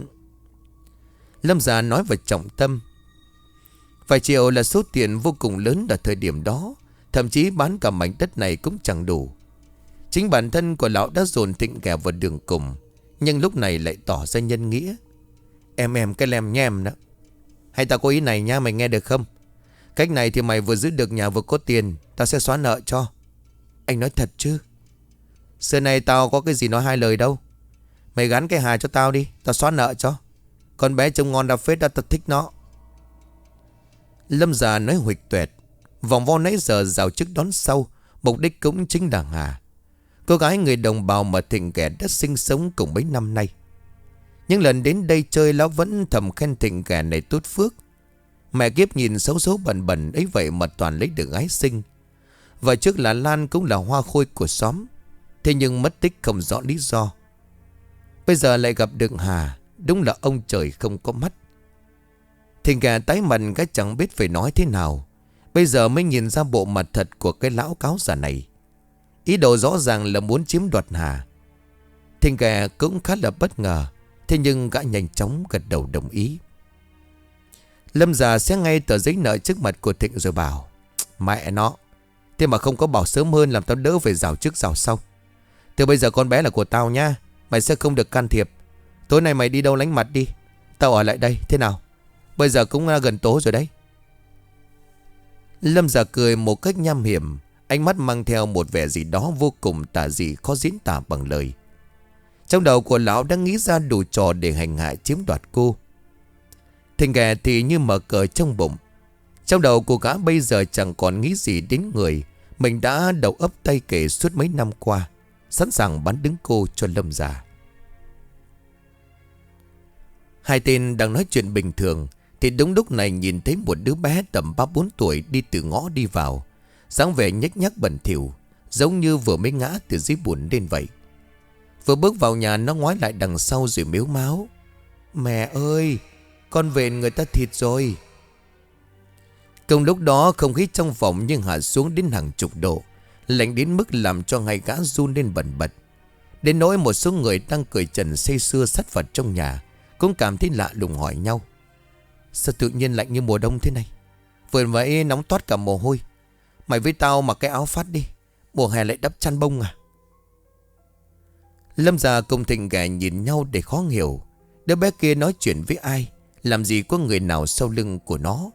Lâm già nói vào trọng tâm. Vài triệu là số tiền vô cùng lớn ở thời điểm đó. Thậm chí bán cả mảnh đất này cũng chẳng đủ. Chính bản thân của lão đã dồn Thịnh Ghẻ vào đường cùng. Nhưng lúc này lại tỏ ra nhân nghĩa. Em em cái lem nhem đó. Hay tao có ý này nha, mày nghe được không? Cách này thì mày vừa giữ được nhà vừa có tiền. Tao sẽ xóa nợ cho. Anh nói thật chứ? Xưa này tao có cái gì nói hai lời đâu. Mày gắn cái hà cho tao đi, tao xóa nợ cho. Con bé trông ngon đạp phết đó, tao thích nó. Lâm già nói huỵch tuệt. Vòng vo nãy giờ rào trước đón sau, mục đích cũng chính là Hà, cô gái người đồng bào mà Thịnh Ghẻ đã sinh sống cùng mấy năm nay. Nhưng lần đến đây chơi lão vẫn thầm khen Thịnh Ghẻ này tốt phước. Mẹ kiếp nhìn xấu xấu bẩn bẩn ấy vậy mà toàn lấy được gái xinh. Và trước là Lan cũng là hoa khôi của xóm. Thế nhưng mất tích không rõ lý do. Bây giờ lại gặp được Hà. Đúng là ông trời không có mắt. Thình Gà tái mặt cái chẳng biết phải nói thế nào. Bây giờ mới nhìn ra bộ mặt thật của cái lão cáo già này. Ý đồ rõ ràng là muốn chiếm đoạt Hà. Thình Gà cũng khá là bất ngờ. Thế nhưng gã nhanh chóng gật đầu đồng ý. Lâm già xé ngay tờ giấy nợ trước mặt của Thịnh rồi bảo: Mẹ nó, thế mà không có bảo sớm hơn, làm tao đỡ về rào trước rào sau. Từ bây giờ con bé là của tao nha. Mày sẽ không được can thiệp. Tối nay mày đi đâu lánh mặt đi, tao ở lại đây, thế nào? Bây giờ cũng gần tối rồi đấy. Lâm già cười một cách nham hiểm, ánh mắt mang theo một vẻ gì đó vô cùng tà dị, khó diễn tả bằng lời. Trong đầu của lão đang nghĩ ra đủ trò để hành hạ chiếm đoạt cô. Thình Gà thì như mở cờ trong bụng. Trong đầu của gã bây giờ chẳng còn nghĩ gì đến người mình đã đầu ấp tay kể suốt mấy năm qua, sẵn sàng bắn đứng cô cho Lâm già. Hai tên đang nói chuyện bình thường thì đúng lúc này nhìn thấy một đứa bé tầm ba bốn tuổi đi từ ngõ đi vào, dáng vẻ nhếch nhác bẩn thỉu, giống như vừa mới ngã từ dưới bùn lên vậy. Vừa bước vào nhà nó ngoái lại đằng sau rồi mếu máo: Mẹ ơi, con vện người ta thịt rồi. Cùng lúc đó không khí trong phòng nhưng hạ xuống đến hàng chục độ, lạnh đến mức làm cho hai gã run lên bần bật. Đến nỗi một số người đang cười trần say sưa sát phạt trong nhà cũng cảm thấy lạ lùng hỏi nhau: Sao tự nhiên lạnh như mùa đông thế này? Vừa vậy nóng toát cả mồ hôi. Mày với tao mặc cái áo phát đi, mùa hè lại đắp chăn bông à? Lâm già cùng Thịnh Gà nhìn nhau để khó hiểu. Đứa bé kia nói chuyện với ai? Làm gì có người nào sau lưng của nó?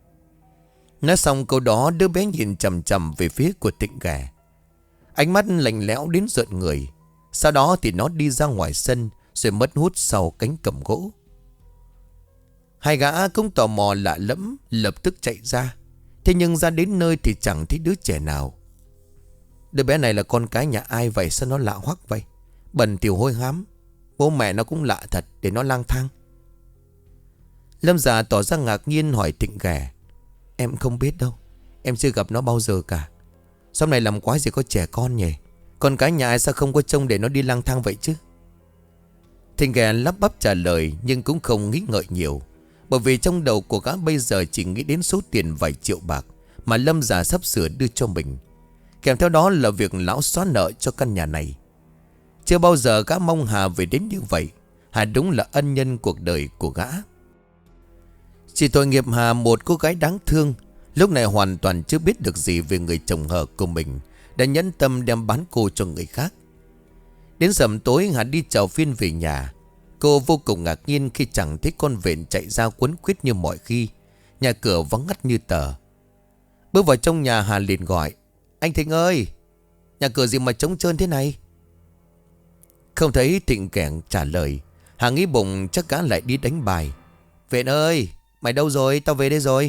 Nói xong câu đó, đứa bé nhìn chằm chằm về phía của Thịnh Gà, ánh mắt lạnh lẽo đến rợn người. Sau đó thì nó đi ra ngoài sân rồi mất hút sau cánh cổng gỗ. Hai gã cũng tò mò lạ lẫm, lập tức chạy ra. Thế nhưng ra đến nơi thì chẳng thấy đứa trẻ nào. Đứa bé này là con cái nhà ai vậy? Sao nó lạ hoắc vậy? Bẩn thỉu hôi hám. Bố mẹ nó cũng lạ thật để nó lang thang. Lâm già tỏ ra ngạc nhiên hỏi Thịnh Gà: Em không biết đâu, em chưa gặp nó bao giờ cả. Sau này làm quái gì có trẻ con nhỉ? Con cái nhà ai sao không có trông để nó đi lang thang vậy chứ? Thịnh Gà lắp bắp trả lời nhưng cũng không nghĩ ngợi nhiều, bởi vì trong đầu của gã bây giờ chỉ nghĩ đến số tiền vài triệu bạc mà Lâm già sắp sửa đưa cho mình. Kèm theo đó là việc lão xóa nợ cho căn nhà này. Chưa bao giờ gã mong Hà về đến như vậy. Hà đúng là ân nhân cuộc đời của gã. Chỉ tội nghiệp Hà, một cô gái đáng thương, lúc này hoàn toàn chưa biết được gì về người chồng hờ của mình, đã nhẫn tâm đem bán cô cho người khác. Đến rằm tối Hà đi chào phiên về nhà. Cô vô cùng ngạc nhiên khi chẳng thấy con vện chạy ra quấn quýt như mọi khi. Nhà cửa vắng ngắt như tờ. Bước vào trong nhà, Hà liền gọi: Anh Thịnh ơi, nhà cửa gì mà trống trơn thế này? Không thấy Thịnh Kẻng trả lời, Hà nghĩ bụng chắc gã lại đi đánh bài. Vện ơi, mày đâu rồi? Tao về đây rồi.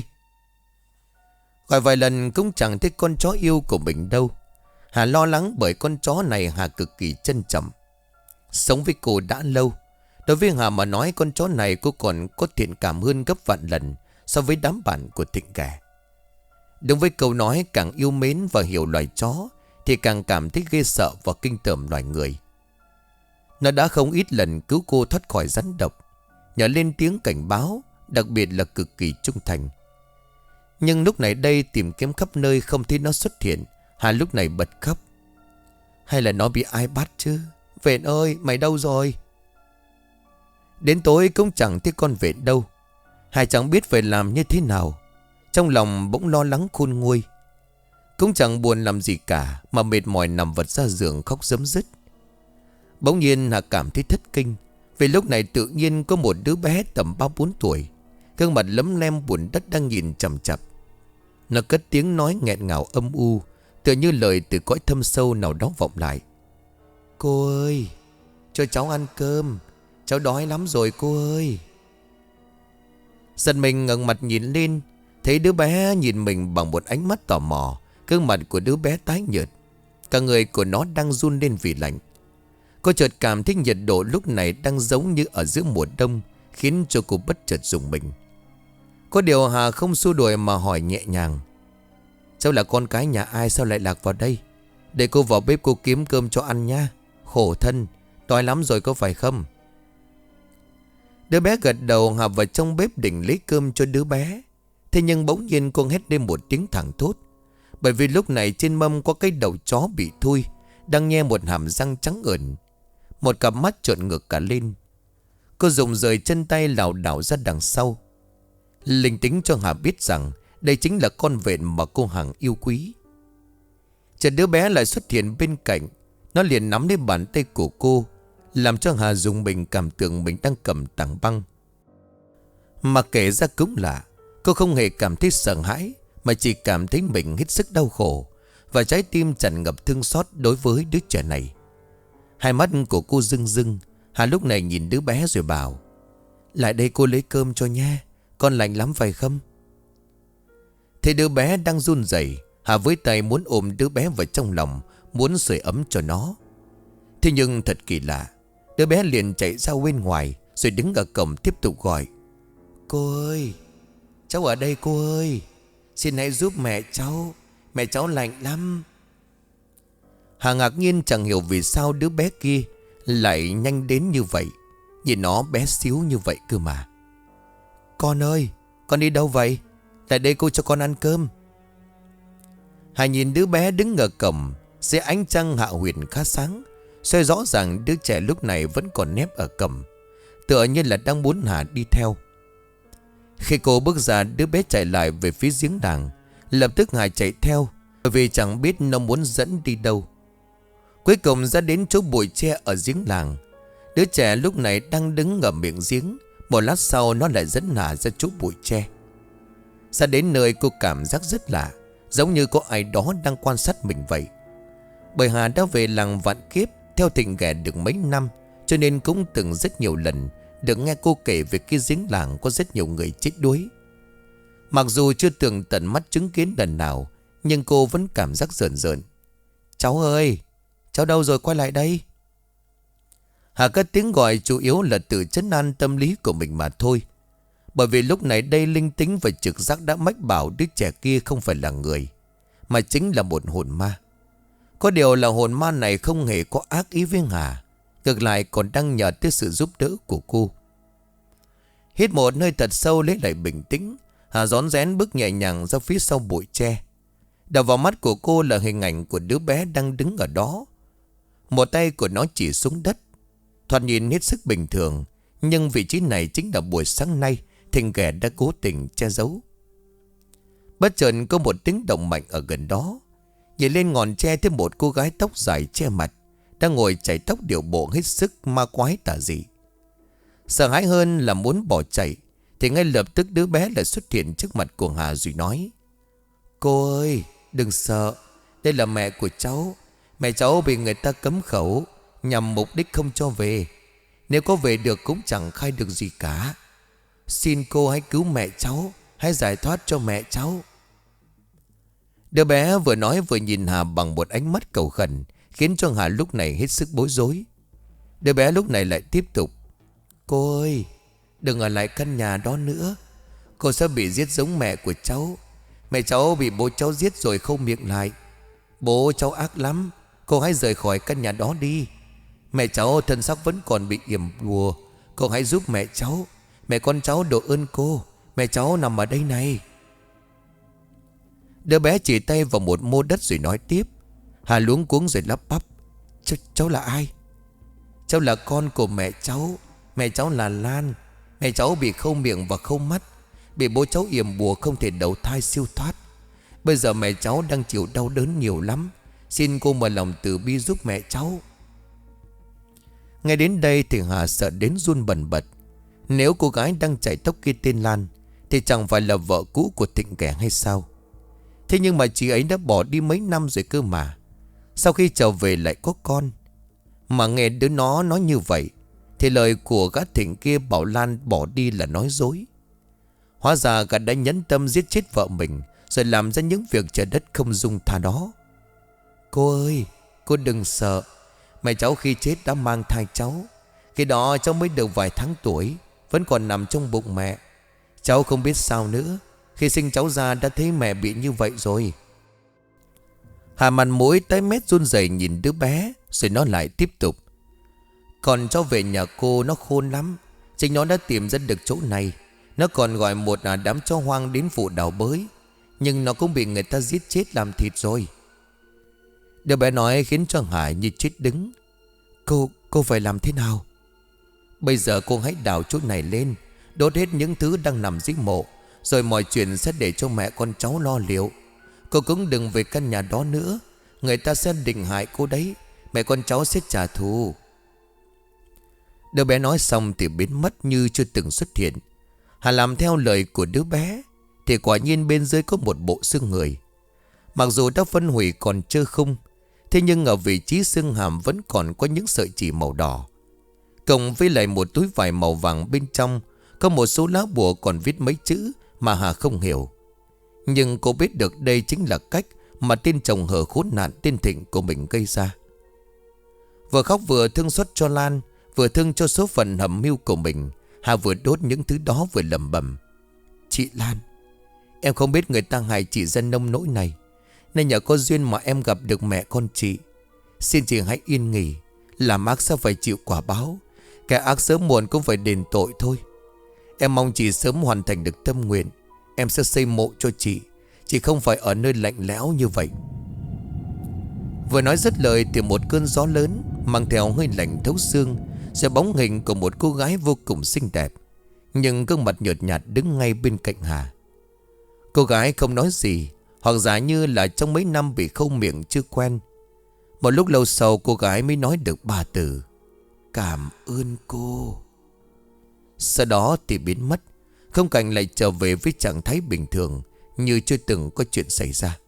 Gọi vài lần cũng chẳng thấy con chó yêu của mình đâu. Hà lo lắng bởi con chó này Hà cực kỳ trân trọng. Sống với cô đã lâu, đối với Hà mà nói con chó này cô còn có thiện cảm hơn gấp vạn lần so với đám bạn của Thịnh Gà. Đúng với câu nói càng yêu mến và hiểu loài chó thì càng cảm thấy ghê sợ và kinh tởm loài người. Nó đã không ít lần cứu cô thoát khỏi rắn độc, nhờ lên tiếng cảnh báo, đặc biệt là cực kỳ trung thành. Nhưng lúc này đây tìm kiếm khắp nơi không thấy nó xuất hiện. Hà lúc này bật khóc: Hay là nó bị ai bắt chứ? Vện ơi, mày đâu rồi? Đến tối cũng chẳng thấy con vện đâu. Hà chẳng biết phải làm như thế nào. Trong lòng bỗng lo lắng khôn nguôi. Cũng chẳng buồn làm gì cả, mà mệt mỏi nằm vật ra giường khóc rấm rứt. Bỗng nhiên Hà cảm thấy thất kinh, vì lúc này tự nhiên có một đứa bé tầm ba bốn tuổi, gương mặt lấm lem bùn đất đang nhìn chằm chằm. Nó cất tiếng nói nghẹn ngào âm u, tựa như lời từ cõi thâm sâu nào đó vọng lại: Cô ơi, cho cháu ăn cơm, cháu đói lắm rồi cô ơi. Giật mình ngẩng mặt nhìn lên, thấy đứa bé nhìn mình bằng một ánh mắt tò mò. Gương mặt của đứa bé tái nhợt, cả người của nó đang run lên vì lạnh. Cô chợt cảm thấy nhiệt độ lúc này đang giống như ở giữa mùa đông, khiến cho cô bất chợt rùng mình. Có điều Hà không xua đuổi mà hỏi nhẹ nhàng: Cháu là con cái nhà ai sao lại lạc vào đây? Để cô vào bếp cô kiếm cơm cho ăn nha. Khổ thân, đói lắm rồi có phải không? Đứa bé gật đầu. Hà vào trong bếp định lấy cơm cho đứa bé. Thế nhưng bỗng nhiên cô hét lên một tiếng thẳng thốt. Bởi vì lúc này trên mâm có cái đầu chó bị thui, đang nhe một hàm răng trắng ẩn, một cặp mắt trợn ngược cả lên. Cô dùng rời chân tay lảo đảo ra đằng sau, linh tính cho Hà biết rằng đây chính là con vện mà cô Hằng yêu quý. Chợt đứa bé lại xuất hiện bên cạnh. Nó liền nắm lấy bàn tay của cô, làm cho Hà dùng mình cảm tưởng mình đang cầm tảng băng. Mà kể ra cũng lạ, cô không hề cảm thấy sợ hãi, mà chỉ cảm thấy mình hết sức đau khổ, và trái tim tràn ngập thương xót đối với đứa trẻ này. Hai mắt của cô rưng rưng. Hà lúc này nhìn đứa bé rồi bảo: lại đây cô lấy cơm cho nha, con lạnh lắm phải không? Thế đứa bé đang run rẩy, Hà với tay muốn ôm đứa bé vào trong lòng, muốn sưởi ấm cho nó. Thế nhưng thật kỳ lạ, đứa bé liền chạy ra bên ngoài, rồi đứng ở cổng tiếp tục gọi: cô ơi, cháu ở đây cô ơi, xin hãy giúp mẹ cháu, mẹ cháu lạnh lắm. Hà ngạc nhiên chẳng hiểu vì sao đứa bé kia lại nhanh đến như vậy. Nhìn nó bé xíu như vậy cơ mà. Con ơi, con đi đâu vậy? Lại đây cô cho con ăn cơm. Hà nhìn đứa bé đứng ở cổng, dưới ánh trăng hạ huyền khá sáng, soi rõ ràng đứa trẻ lúc này vẫn còn nép ở cổng, tựa như là đang muốn Hà đi theo. Khi cô bước ra, đứa bé chạy lại về phía giếng đàng. Lập tức Hà chạy theo, bởi vì chẳng biết nó muốn dẫn đi đâu. Cuối cùng ra đến chỗ bụi tre ở giếng làng. Đứa trẻ lúc này đang đứng ở miệng giếng. Một lát sau nó lại dẫn Hà ra chỗ bụi tre. Ra đến nơi cô cảm giác rất lạ, giống như có ai đó đang quan sát mình vậy. Bởi Hà đã về làng Vạn Kiếp theo Thịnh Ghẻ được mấy năm, cho nên cũng từng rất nhiều lần được nghe cô kể về cái giếng làng có rất nhiều người chết đuối. Mặc dù chưa từng tận mắt chứng kiến lần nào, nhưng cô vẫn cảm giác rợn rợn. Cháu ơi, cháu đâu rồi, quay lại đây. Hà cất tiếng gọi chủ yếu là tự trấn an tâm lý của mình mà thôi. Bởi vì lúc này đây linh tính và trực giác đã mách bảo đứa trẻ kia không phải là người, mà chính là một hồn ma. Có điều là hồn ma này không hề có ác ý với Hà, ngược lại còn đang nhờ tới sự giúp đỡ của cô. Hít một hơi thật sâu lấy lại bình tĩnh, Hà rón rén bước nhẹ nhàng ra phía sau bụi tre. Đập vào mắt của cô là hình ảnh của đứa bé đang đứng ở đó. Một tay của nó chỉ xuống đất, thoạt nhìn hết sức bình thường, nhưng vị trí này chính là buổi sáng nay Thịnh Ghẻ đã cố tình che giấu. Bất chợt có một tiếng động mạnh ở gần đó. Nhìn lên ngọn tre thêm một cô gái tóc dài che mặt, đang ngồi chải tóc điệu bộ hết sức ma quái tà dị. Sợ hãi hơn là muốn bỏ chạy, thì ngay lập tức đứa bé lại xuất hiện trước mặt của Hà rồi nói: cô ơi, đừng sợ, đây là mẹ của cháu. Mẹ cháu bị người ta cấm khẩu, nhằm mục đích không cho về. Nếu có về được cũng chẳng khai được gì cả. Xin cô hãy cứu mẹ cháu, hãy giải thoát cho mẹ cháu. Đứa bé vừa nói vừa nhìn Hà bằng một ánh mắt cầu khẩn, khiến cho Hà lúc này hết sức bối rối. Đứa bé lúc này lại tiếp tục: cô ơi, đừng ở lại căn nhà đó nữa. Cô sẽ bị giết giống mẹ của cháu. Mẹ cháu bị bố cháu giết rồi không miệng lại. Bố cháu ác lắm. Cô hãy rời khỏi căn nhà đó đi. Mẹ cháu thân xác vẫn còn bị yểm bùa. Cô hãy giúp mẹ cháu. Mẹ con cháu độ ơn cô. Mẹ cháu nằm ở đây này. Đứa bé chỉ tay vào một mô đất rồi nói tiếp. Hà luống cuống rồi lắp bắp: Ch cháu là ai? Cháu là con của mẹ cháu. Mẹ cháu là Lan. Mẹ cháu bị khâu miệng và khâu mắt, bị bố cháu yểm bùa không thể đầu thai siêu thoát. Bây giờ mẹ cháu đang chịu đau đớn nhiều lắm. Xin cô mở lòng từ bi giúp mẹ cháu. Ngay đến đây thì Hà sợ đến run bần bật. Nếu cô gái đang chải tóc kia tên Lan thì chẳng phải là vợ cũ của Thịnh Ghẻ hay sao? Thế nhưng mà chị ấy đã bỏ đi mấy năm rồi cơ mà. Sau khi trở về lại có con. Mà nghe đứa nó nói như vậy thì lời của gã Thịnh kia bảo Lan bỏ đi là nói dối. Hóa ra gã đã nhẫn tâm giết chết vợ mình, rồi làm ra những việc trời đất không dung tha đó. Cô ơi, cô đừng sợ. Mẹ cháu khi chết đã mang thai cháu. Khi đó cháu mới được vài tháng tuổi, vẫn còn nằm trong bụng mẹ. Cháu không biết sao nữa. Khi sinh cháu ra đã thấy mẹ bị như vậy rồi. Hà mặt mũi tái mét run rẩy nhìn đứa bé, rồi nó lại tiếp tục: Còn cháu về nhà cô nó khôn lắm. Chính nó đã tìm ra được chỗ này. Nó còn gọi một à, đám chó hoang đến vụ đào bới, nhưng nó cũng bị người ta giết chết làm thịt rồi. Đứa bé nói khiến cho Hải như chết đứng. Cô, cô phải làm thế nào? Bây giờ cô hãy đào chỗ này lên, đốt hết những thứ đang nằm dưới mộ, rồi mọi chuyện sẽ để cho mẹ con cháu lo liệu. Cô cũng đừng về căn nhà đó nữa. Người ta sẽ định hại cô đấy. Mẹ con cháu sẽ trả thù. Đứa bé nói xong thì biến mất như chưa từng xuất hiện. Hà làm theo lời của đứa bé thì quả nhiên bên dưới có một bộ xương người. Mặc dù đã phân hủy còn trơ khung, thế nhưng ở vị trí xương hàm vẫn còn có những sợi chỉ màu đỏ, cộng với lại một túi vải màu vàng bên trong có một số lá bùa còn viết mấy chữ mà Hà không hiểu. Nhưng cô biết được đây chính là cách mà tên chồng hở khốn nạn tên Thịnh của mình gây ra. Vừa khóc vừa thương xót cho Lan, vừa thương cho số phận hầm mưu của mình, Hà vừa đốt những thứ đó vừa lẩm bẩm: Chị Lan, em không biết người ta hại chị dân nông nỗi này, nên nhờ có duyên mà em gặp được mẹ con chị. Xin chị hãy yên nghỉ. Làm ác sao phải chịu quả báo. Kẻ ác sớm muộn cũng phải đền tội thôi. Em mong chị sớm hoàn thành được tâm nguyện. Em sẽ xây mộ cho chị. Chị không phải ở nơi lạnh lẽo như vậy. Vừa nói dứt lời thì một cơn gió lớn mang theo hơi lạnh thấu xương sẽ bóng hình của một cô gái vô cùng xinh đẹp, nhưng gương mặt nhợt nhạt đứng ngay bên cạnh Hà. Cô gái không nói gì, hoặc giả như là trong mấy năm bị khâu miệng chưa quen. Một lúc lâu sau cô gái mới nói được ba từ: Cảm ơn cô. Sau đó thì biến mất. Không cảnh lại trở về với trạng thái bình thường, như chưa từng có chuyện xảy ra.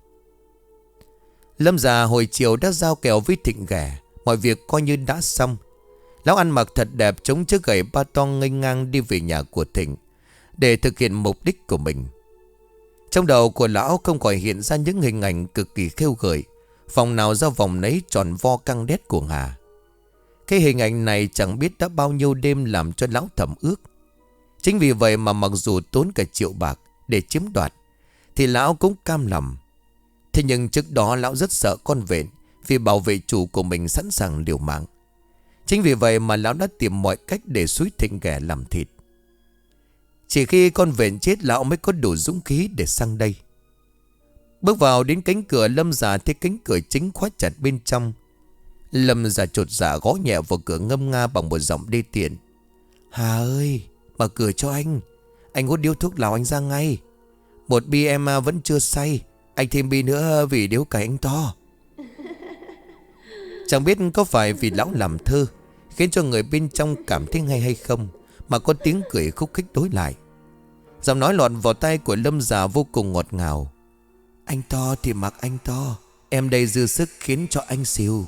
Lâm già hồi chiều đã giao kèo với Thịnh ghẻ. Mọi việc coi như đã xong. Lão ăn mặc thật đẹp, chống chiếc gậy ba toang nghênh ngang đi về nhà của Thịnh để thực hiện mục đích của mình. Trong đầu của lão không khỏi hiện ra những hình ảnh cực kỳ khêu gợi, phòng nào ra vòng nấy tròn vo căng đét của Hà. Cái hình ảnh này chẳng biết đã bao nhiêu đêm làm cho lão thầm ước. Chính vì vậy mà mặc dù tốn cả triệu bạc để chiếm đoạt thì lão cũng cam lòng. Thế nhưng trước đó lão rất sợ con vện, vì bảo vệ chủ của mình sẵn sàng liều mạng. Chính vì vậy mà lão đã tìm mọi cách để xúi Thịnh ghẻ làm thịt. Chỉ khi con vện chết lão mới có đủ dũng khí để sang đây. Bước vào đến cánh cửa, Lâm già thấy cánh cửa chính khóa chặt bên trong. Lâm già chột dạ gõ nhẹ vào cửa, ngâm nga bằng một giọng đê tiện: Hà ơi, mở cửa cho anh. Anh hút điếu thuốc lào anh ra ngay. Một bi em vẫn chưa say, anh thêm bi nữa vì điếu cày anh to. Chẳng biết có phải vì lão làm thơ khiến cho người bên trong cảm thấy hay hay không, mà có tiếng cười khúc khích đối lại. Giọng nói lọt vào tai của Lâm già vô cùng ngọt ngào: Anh to thì mặc anh to, em đây dư sức khiến cho anh xìu.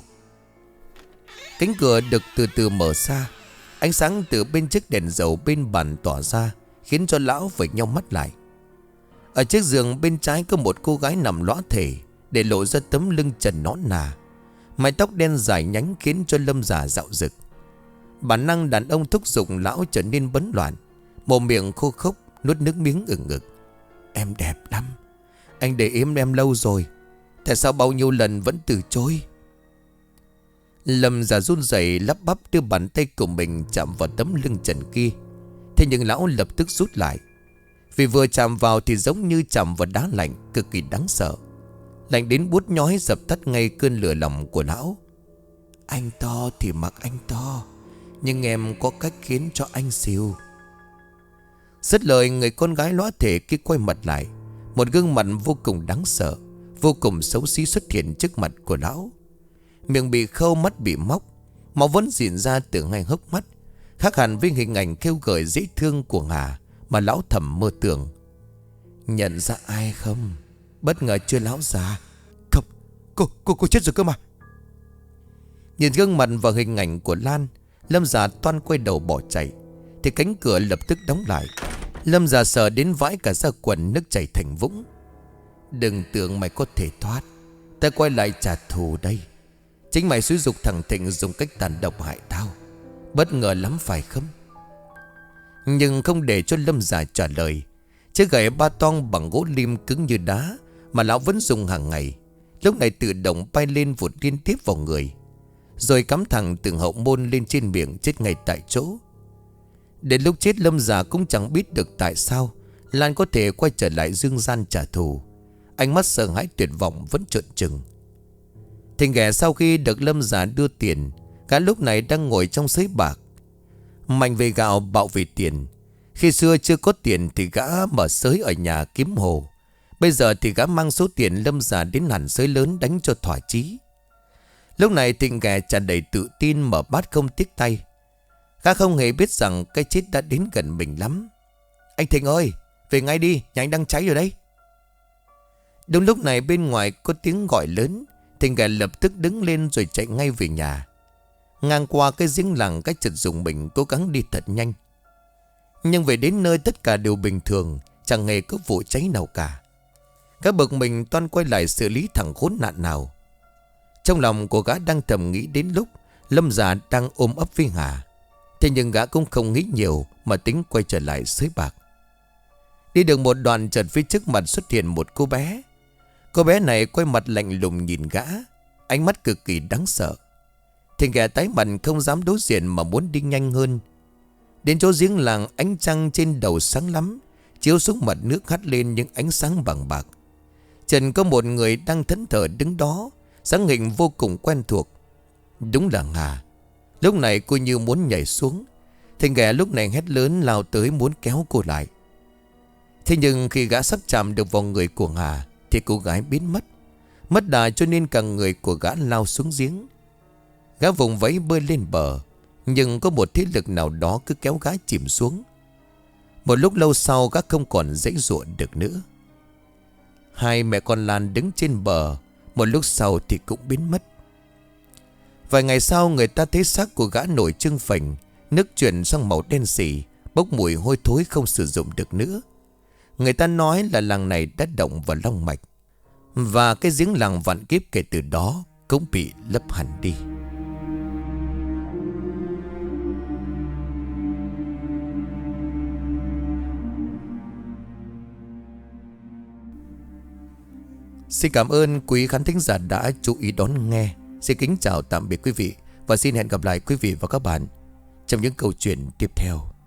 Cánh cửa được từ từ mở ra. Ánh sáng từ bên chiếc đèn dầu bên bàn tỏa ra, khiến cho lão phải nheo mắt lại. Ở chiếc giường bên trái có một cô gái nằm lõa thể, để lộ ra tấm lưng trần nõn nà. Mái tóc đen dài nhánh khiến cho Lâm già dạo dực. Bản năng đàn ông thúc giục lão trở nên bấn loạn, mồm miệng khô khốc nuốt nước miếng ừng ngực. Em đẹp lắm, anh để im em lâu rồi, tại sao bao nhiêu lần vẫn từ chối? Lâm già run rẩy lắp bắp đưa bàn tay của mình chạm vào tấm lưng trần kia. Thế nhưng lão lập tức rút lại, vì vừa chạm vào thì giống như chạm vào đá lạnh cực kỳ đáng sợ. Lạnh đến buốt nhói dập tắt ngay cơn lửa lòng của lão. Anh to thì mặc anh to, nhưng em có cách khiến cho anh xìu. Dứt lời, người con gái lõa thể kia quay mặt lại. Một gương mặt vô cùng đáng sợ, vô cùng xấu xí xuất hiện trước mặt của lão. Miệng bị khâu, mắt bị móc, máu vẫn diễn ra từ ngay hốc mắt, khác hẳn với hình ảnh kêu gợi dễ thương của Hà mà lão thầm mơ tưởng. Nhận ra ai không? Bất ngờ chưa lão già? Không, cô, cô, cô chết rồi cơ mà. Nhìn gương mặt và hình ảnh của Lan, Lâm già toan quay đầu bỏ chạy, thì cánh cửa lập tức đóng lại. Lâm già sợ đến vãi cả ra quần, nước chảy thành vũng. Đừng tưởng mày có thể thoát, ta quay lại trả thù đây. Chính mày xúi giục thằng Thịnh dùng cách tàn độc hại tao. Bất ngờ lắm phải không? Nhưng không để cho Lâm già trả lời, chiếc gậy ba toang bằng gỗ lim cứng như đá mà lão vẫn dùng hàng ngày, lúc này tự động bay lên vụt liên tiếp vào người, rồi cắm thẳng từ hậu môn lên trên miệng, chết ngay tại chỗ. Đến lúc chết Lâm già cũng chẳng biết được tại sao Lan có thể quay trở lại dương gian trả thù. Ánh mắt sợ hãi tuyệt vọng vẫn trợn trừng. Thình ghẻ sau khi được Lâm già đưa tiền, gã lúc này đang ngồi trong sới bạc. Mạnh về gạo, bạo về tiền. Khi xưa chưa có tiền thì gã mở sới ở nhà kiếm hồ. Bây giờ thì gã mang số tiền Lâm già đến hẳn sới lớn đánh cho thỏa chí. Lúc này Thịnh ghẻ tràn đầy tự tin mở bát không tiếc tay. Gã không hề biết rằng cái chết đã đến gần mình lắm. Anh Thịnh ơi, về ngay đi, nhà anh đang cháy rồi đấy. Đúng lúc này bên ngoài có tiếng gọi lớn. Thịnh ghẻ lập tức đứng lên rồi chạy ngay về nhà. Ngang qua cái giếng làng, cái chợt dùng mình cố gắng đi thật nhanh. Nhưng về đến nơi tất cả đều bình thường, chẳng hề có vụ cháy nào cả. Gã bực mình toan quay lại xử lý thằng khốn nạn nào. Trong lòng của gã đang thầm nghĩ đến lúc Lâm già đang ôm ấp với Hà. Thế nhưng gã cũng không nghĩ nhiều mà tính quay trở lại sới bạc. Đi được một đoạn chợt phía trước mặt xuất hiện một cô bé. Cô bé này quay mặt lạnh lùng nhìn gã, ánh mắt cực kỳ đáng sợ. Thịnh ghẻ tái mặt không dám đối diện mà muốn đi nhanh hơn. Đến chỗ giếng làng, ánh trăng trên đầu sáng lắm, chiếu xuống mặt nước hắt lên những ánh sáng bằng bạc. Trần có một người đang thẫn thờ đứng đó, dáng hình vô cùng quen thuộc. Đúng là Hà. Lúc này cô như muốn nhảy xuống. Thịnh ghẻ lúc này hét lớn lao tới muốn kéo cô lại. Thế nhưng khi gã sắp chạm được vào người của Hà thì cô gái biến mất. Mất đà cho nên cả người của gã lao xuống giếng. Gã vùng vẫy bơi lên bờ, nhưng có một thế lực nào đó cứ kéo gã chìm xuống. Một lúc lâu sau gã không còn dãy dụa được nữa. Hai mẹ con Lan đứng trên bờ, một lúc sau thì cũng biến mất. Vài ngày sau người ta thấy xác của gã nổi trưng phình, nước chuyển sang màu đen xỉ, bốc mùi hôi thối không sử dụng được nữa. Người ta nói là làng này đã động vào long mạch, và cái giếng làng vạn kiếp kể từ đó cũng bị lấp hẳn đi. Xin cảm ơn quý khán thính giả đã chú ý đón nghe. Xin kính chào tạm biệt quý vị và xin hẹn gặp lại quý vị và các bạn trong những câu chuyện tiếp theo.